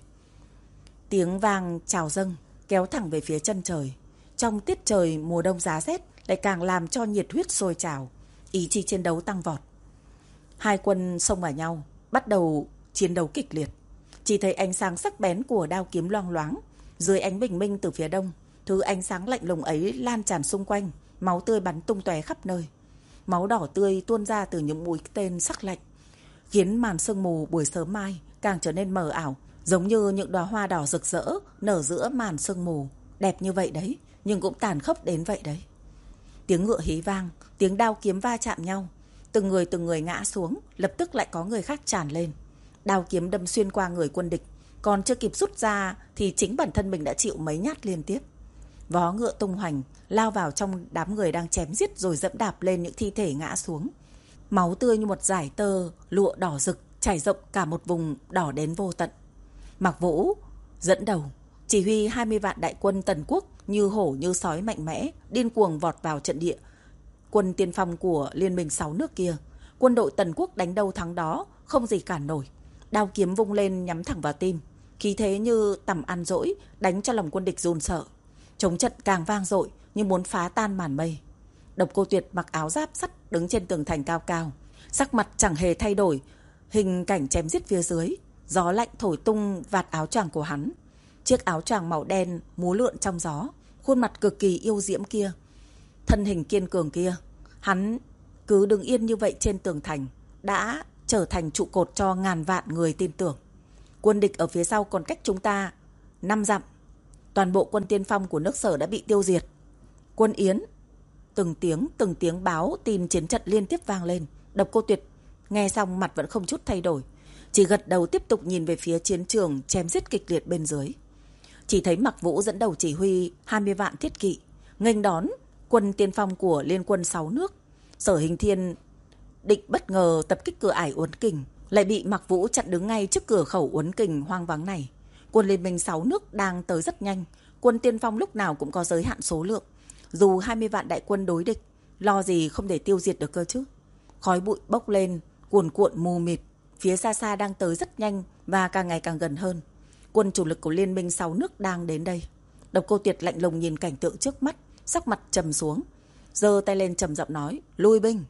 Tiếng vang chào dâng kéo thẳng về phía chân trời. Trong tiết trời mùa đông giá rét lại càng làm cho nhiệt huyết sôi trào, ý chí chiến đấu tăng vọt. Hai quân xông vào nhau, bắt đầu chiến đấu kịch liệt. Chỉ thấy ánh sáng sắc bén của đao kiếm loang loáng, dưới ánh bình minh từ phía đông, thứ ánh sáng lạnh lùng ấy lan tràn xung quanh, máu tươi bắn tung tóe khắp nơi. Máu đỏ tươi tuôn ra từ những mũi tên sắc lạnh, khiến màn sương mù buổi sớm mai càng trở nên mờ ảo, giống như những đóa hoa đỏ rực rỡ nở giữa màn sương mù. Đẹp như vậy đấy, nhưng cũng tàn khốc đến vậy đấy. Tiếng ngựa hí vang, tiếng đao kiếm va chạm nhau, từng người từng người ngã xuống, lập tức lại có người khác tràn lên. Đao kiếm đâm xuyên qua người quân địch, còn chưa kịp rút ra thì chính bản thân mình đã chịu mấy nhát liên tiếp. Vó ngựa tung hoành, lao vào trong đám người đang chém giết rồi dẫm đạp lên những thi thể ngã xuống. Máu tươi như một dải tơ lụa đỏ rực trải rộng cả một vùng đỏ đến vô tận. Mạc Vũ dẫn đầu, chỉ huy hai mươi vạn đại quân Tần Quốc như hổ như sói mạnh mẽ, điên cuồng vọt vào trận địa quân tiên phong của liên minh sáu nước kia. Quân đội Tần Quốc đánh đâu thắng đó, không gì cản nổi. Đao kiếm vung lên nhắm thẳng vào tim, khí thế như tầm ăn dỗi, đánh cho lòng quân địch run sợ. Trống trận càng vang dội như muốn phá tan màn mây. Độc Cô Tuyệt mặc áo giáp sắt đứng trên tường thành cao cao, sắc mặt chẳng hề thay đổi hình cảnh chém giết phía dưới. Gió lạnh thổi tung vạt áo choàng của hắn, chiếc áo choàng màu đen múa lượn trong gió. Khuôn mặt cực kỳ yêu diễm kia, thân hình kiên cường kia, hắn cứ đứng yên như vậy trên tường thành đã trở thành trụ cột cho ngàn vạn người tin tưởng. Quân địch ở phía sau còn cách chúng ta năm dặm. Toàn bộ quân tiên phong của nước Sở đã bị tiêu diệt. Quân Yến. Từng tiếng từng tiếng báo tin chiến trận liên tiếp vang lên. Độc Cô Tuyệt nghe xong mặt vẫn không chút thay đổi, chỉ gật đầu tiếp tục nhìn về phía chiến trường chém giết kịch liệt bên dưới. Chỉ thấy Mạc Vũ dẫn đầu chỉ huy hai mươi vạn thiết kỵ nghênh đón quân tiên phong của liên quân sáu nước. Sở Hình Thiên định bất ngờ tập kích cửa ải Uốn Kình, lại bị Mạc Vũ chặn đứng ngay trước cửa khẩu Uốn Kình hoang vắng này. Quân liên minh sáu nước đang tới rất nhanh, quân tiên phong lúc nào cũng có giới hạn số lượng. Dù hai mươi vạn đại quân đối địch, lo gì không để tiêu diệt được cơ chứ. Khói bụi bốc lên, cuồn cuộn mù mịt, phía xa xa đang tới rất nhanh và càng ngày càng gần hơn. Quân chủ lực của liên minh sáu nước đang đến đây. Độc Cô Tuyệt lạnh lùng nhìn cảnh tượng trước mắt, sắc mặt trầm xuống, giơ tay lên trầm giọng nói: lui binh.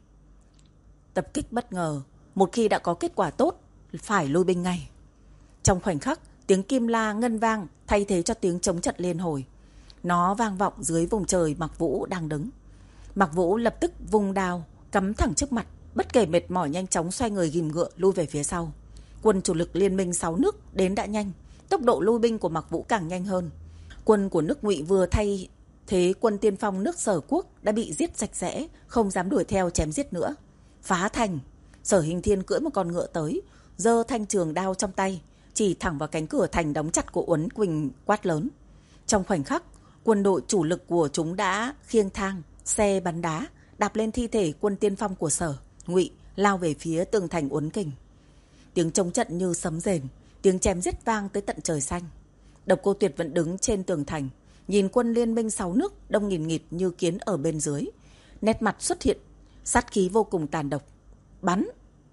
Tập kích bất ngờ, một khi đã có kết quả tốt, phải lui binh ngay. Trong khoảnh khắc, tiếng kim la ngân vang thay thế cho tiếng chống trận liên hồi. Nó vang vọng dưới vùng trời Mạc Vũ đang đứng. Mạc Vũ lập tức vung đao cắm thẳng trước mặt, bất kể mệt mỏi nhanh chóng xoay người ghìm ngựa lui về phía sau. Quân chủ lực liên minh sáu nước đến đã nhanh, tốc độ lui binh của Mạc Vũ càng nhanh hơn. Quân của nước Ngụy vừa thay thế quân tiên phong nước Sở Quốc đã bị giết sạch sẽ, không dám đuổi theo chém giết nữa. Phá thành. Sở Hình Thiên cưỡi một con ngựa tới, giơ thanh trường đao trong tay, chỉ thẳng vào cánh cửa thành đóng chặt của Uốn Quỳnh, quát lớn. Trong khoảnh khắc, quân đội chủ lực của chúng đã khiêng thang, xe bắn đá, đạp lên thi thể quân tiên phong của Sở Ngụy, lao về phía tường thành Uốn Kình. Tiếng chống trận như sấm rền, tiếng chém giết vang tới tận trời xanh. Độc Cô Tuyệt vẫn đứng trên tường thành, nhìn quân liên minh sáu nước đông nghìn nghịt như kiến ở bên dưới, nét mặt xuất hiện sát khí vô cùng tàn độc. Bắn!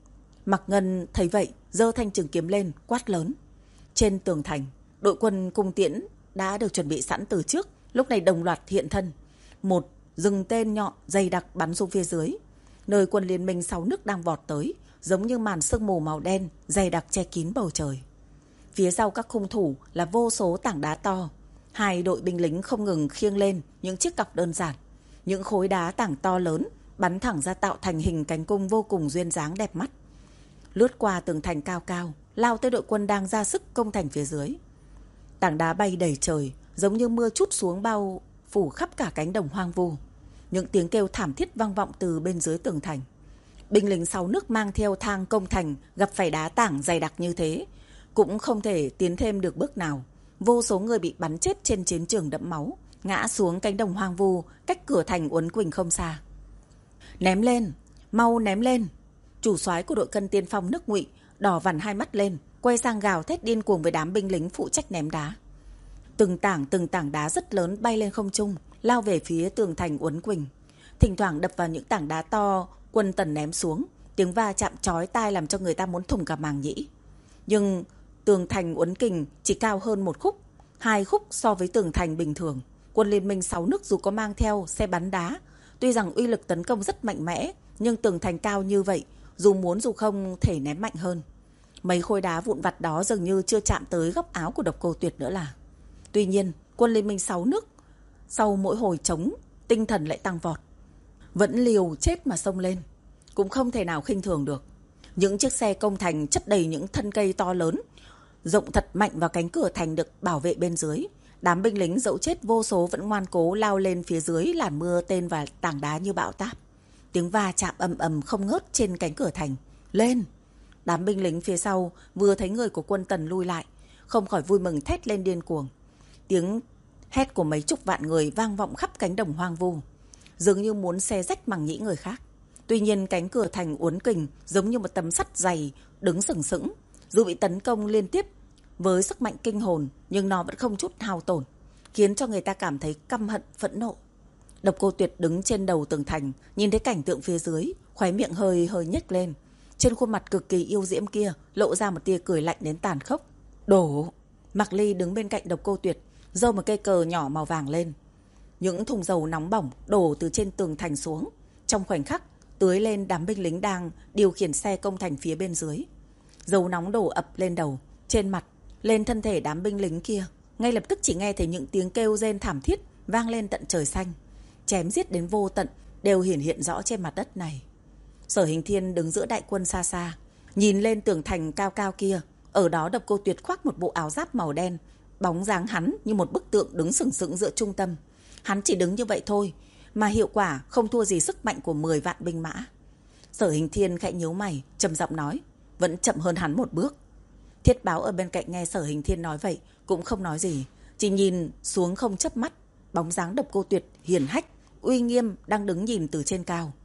Mạc Ngân thấy vậy, giơ thanh trường kiếm lên, quát lớn. Trên tường thành, đội quân cung tiễn đã được chuẩn bị sẵn từ trước, lúc này đồng loạt hiện thân. Một rừng tên nhọn dày đặc bắn xuống phía dưới, nơi quân liên minh sáu nước đang vọt tới, giống như màn sương mù màu đen dày đặc che kín bầu trời. Phía sau các khung thủ là vô số tảng đá to. Hai đội binh lính không ngừng khiêng lên những chiếc cọc đơn giản. Những khối đá tảng to lớn bắn thẳng ra tạo thành hình cánh cung vô cùng duyên dáng đẹp mắt. Lướt qua tường thành cao cao, lao tới đội quân đang ra sức công thành phía dưới. Tảng đá bay đầy trời, giống như mưa trút xuống bao phủ khắp cả cánh đồng hoang vu. Những tiếng kêu thảm thiết vang vọng từ bên dưới tường thành. Binh lính sáu nước mang theo thang công thành gặp phải đá tảng dày đặc như thế, cũng không thể tiến thêm được bước nào. Vô số người bị bắn chết trên chiến trường đẫm máu, ngã xuống cánh đồng hoang vu cách cửa thành Uốn Quỳnh không xa. Ném lên, mau ném lên! Chủ soái của đội cân tiên phong nước Ngụy đỏ vằn hai mắt lên, quay sang gào thét điên cuồng với đám binh lính phụ trách ném đá. Từng tảng từng tảng đá rất lớn bay lên không trung, lao về phía tường thành Uốn Quỳnh. Thỉnh thoảng đập vào những tảng đá to quân Tần ném xuống, tiếng va chạm chói tai làm cho người ta muốn thủng cả màng nhĩ. Nhưng tường thành Uốn Kình chỉ cao hơn một khúc, hai khúc so với tường thành bình thường. Quân liên minh sáu nước dù có mang theo xe bắn đá, tuy rằng uy lực tấn công rất mạnh mẽ, nhưng tường thành cao như vậy, dù muốn dù không thể ném mạnh hơn. Mấy khối đá vụn vặt đó dường như chưa chạm tới góc áo của Độc Cô Tuyệt nữa là. Tuy nhiên, quân liên minh sáu nước sau mỗi hồi chống, tinh thần lại tăng vọt, vẫn liều chết mà xông lên, cũng không thể nào khinh thường được. Những chiếc xe công thành chất đầy những thân cây to lớn, rộng thật mạnh vào cánh cửa thành được bảo vệ bên dưới. Đám binh lính dẫu chết vô số vẫn ngoan cố lao lên phía dưới làn mưa tên và tảng đá như bão táp. Tiếng va chạm ầm ầm không ngớt trên cánh cửa thành. Lên! Đám binh lính phía sau vừa thấy người của quân Tần lui lại, không khỏi vui mừng thét lên điên cuồng. Tiếng hét của mấy chục vạn người vang vọng khắp cánh đồng hoang vu, dường như muốn xé rách màng nhĩ người khác. Tuy nhiên cánh cửa thành Uốn Kình giống như một tấm sắt dày đứng sừng sững, dù bị tấn công liên tiếp với sức mạnh kinh hồn, nhưng nó vẫn không chút hao tổn, khiến cho người ta cảm thấy căm hận phẫn nộ. Độc Cô Tuyệt đứng trên đầu tường thành, nhìn thấy cảnh tượng phía dưới, khóe miệng hơi hơi nhếch lên. Trên khuôn mặt cực kỳ yêu diễm kia lộ ra một tia cười lạnh đến tàn khốc. Đổ! Mạc Ly đứng bên cạnh Độc Cô Tuyệt, giơ một cây cờ nhỏ màu vàng lên. Những thùng dầu nóng bỏng đổ từ trên tường thành xuống, trong khoảnh khắc tưới lên đám binh lính đang điều khiển xe công thành phía bên dưới. Dầu nóng đổ ập lên đầu, trên mặt, lên thân thể đám binh lính kia. Ngay lập tức chỉ nghe thấy những tiếng kêu rên thảm thiết vang lên tận trời xanh. Chém giết đến vô tận đều hiển hiện rõ trên mặt đất này. Sở Hình Thiên đứng giữa đại quân xa xa, nhìn lên tường thành cao cao kia. Ở đó Độc Cô Tuyệt khoác một bộ áo giáp màu đen, bóng dáng hắn như một bức tượng đứng sừng sững giữa trung tâm. Hắn chỉ đứng như vậy thôi, mà hiệu quả không thua gì sức mạnh của mười vạn binh mã. Sở Hình Thiên khẽ nhíu mày, trầm giọng nói, vẫn chậm hơn hắn một bước. Thiết Báo ở bên cạnh nghe Sở Hình Thiên nói vậy cũng không nói gì, chỉ nhìn xuống không chớp mắt. Bóng dáng Độc Cô Tuyệt hiển hách, uy nghiêm đang đứng nhìn từ trên cao.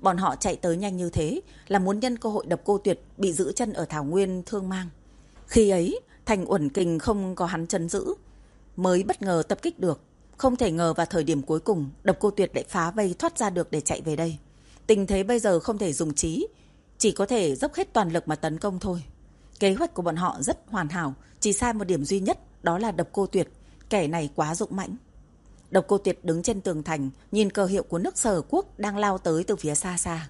Bọn họ chạy tới nhanh như thế là muốn nhân cơ hội Độc Cô Tuyệt bị giữ chân ở thảo nguyên Thương Mang. Khi ấy, Thành Uẩn Kình không có hắn trấn giữ, mới bất ngờ tập kích được. Không thể ngờ vào thời điểm cuối cùng, Độc Cô Tuyệt lại phá vây thoát ra được để chạy về đây. Tình thế bây giờ không thể dùng trí, chỉ có thể dốc hết toàn lực mà tấn công thôi. Kế hoạch của bọn họ rất hoàn hảo, chỉ sai một điểm duy nhất, đó là Độc Cô Tuyệt. Kẻ này quá dũng mãnh. Độc Cô Tuyệt đứng trên tường thành, nhìn cờ hiệu của nước Sở Quốc đang lao tới từ phía xa xa.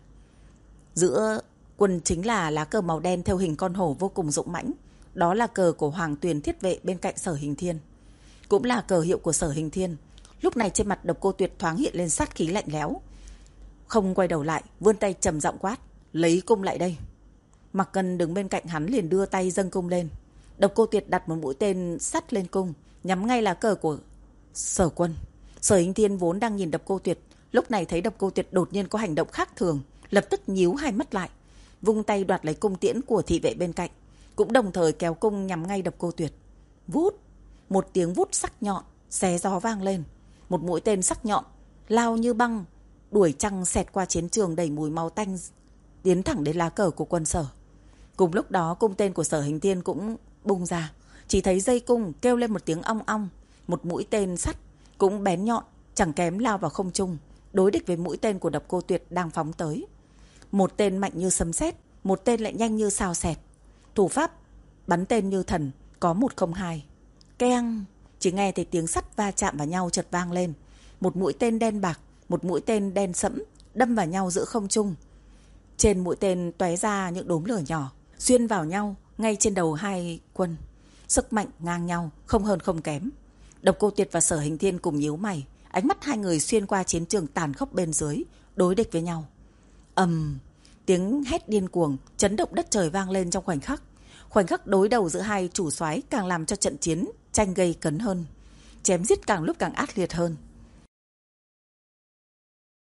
Giữa quân chính là lá cờ màu đen theo hình con hổ vô cùng dũng mãnh. Đó là cờ của Hoàng Tuyền Thiết Vệ bên cạnh Sở Hình Thiên, cũng là cờ hiệu của Sở Hình Thiên. Lúc này trên mặt Độc Cô Tuyệt thoáng hiện lên sát khí lạnh lẽo, không quay đầu lại, vươn tay trầm giọng quát: lấy cung lại đây. Mạc Cần đứng bên cạnh hắn liền đưa tay dâng cung lên. Độc Cô Tuyệt đặt một mũi tên sắt lên cung, nhắm ngay lá cờ của Sở quân. Sở Hình Thiên vốn đang nhìn Độc Cô Tuyệt, lúc này thấy Độc Cô Tuyệt đột nhiên có hành động khác thường, lập tức nhíu hai mắt lại, vung tay đoạt lấy cung tiễn của thị vệ bên cạnh, cũng đồng thời kéo cung nhắm ngay Độc Cô Tuyệt. Vút, một tiếng vút sắc nhọn xé gió vang lên, một mũi tên sắc nhọn lao như băng đuổi trăng xẹt qua chiến trường đầy mùi máu tanh, tiến thẳng đến lá cờ của quân Sở. Cùng lúc đó cung tên của Sở Hình Thiên cũng bung ra, chỉ thấy dây cung kêu lên một tiếng ong ong, một mũi tên sắt cũng bén nhọn chẳng kém lao vào không trung, đối địch với mũi tên của Độc Cô Tuyệt đang phóng tới. Một tên mạnh như sấm sét, một tên lại nhanh như sao xẹt. Thủ pháp bắn tên như thần, có một không hai. Keng, chỉ nghe thấy tiếng sắt va chạm vào nhau chợt vang lên. Một mũi tên đen bạc, một mũi tên đen sẫm đâm vào nhau giữa không trung. Trên mũi tên tóe ra những đốm lửa nhỏ, xuyên vào nhau ngay trên đầu hai quân. Sức mạnh ngang nhau, không hơn không kém. Độc Cô Tuyệt và Sở Hình Thiên cùng nhíu mày, ánh mắt hai người xuyên qua chiến trường tàn khốc bên dưới, đối địch với nhau. Ầm, um, tiếng hét điên cuồng, chấn động đất trời vang lên trong khoảnh khắc. Khoảnh khắc đối đầu giữa hai chủ soái càng làm cho trận chiến tranh gây cấn hơn, chém giết càng lúc càng ác liệt hơn.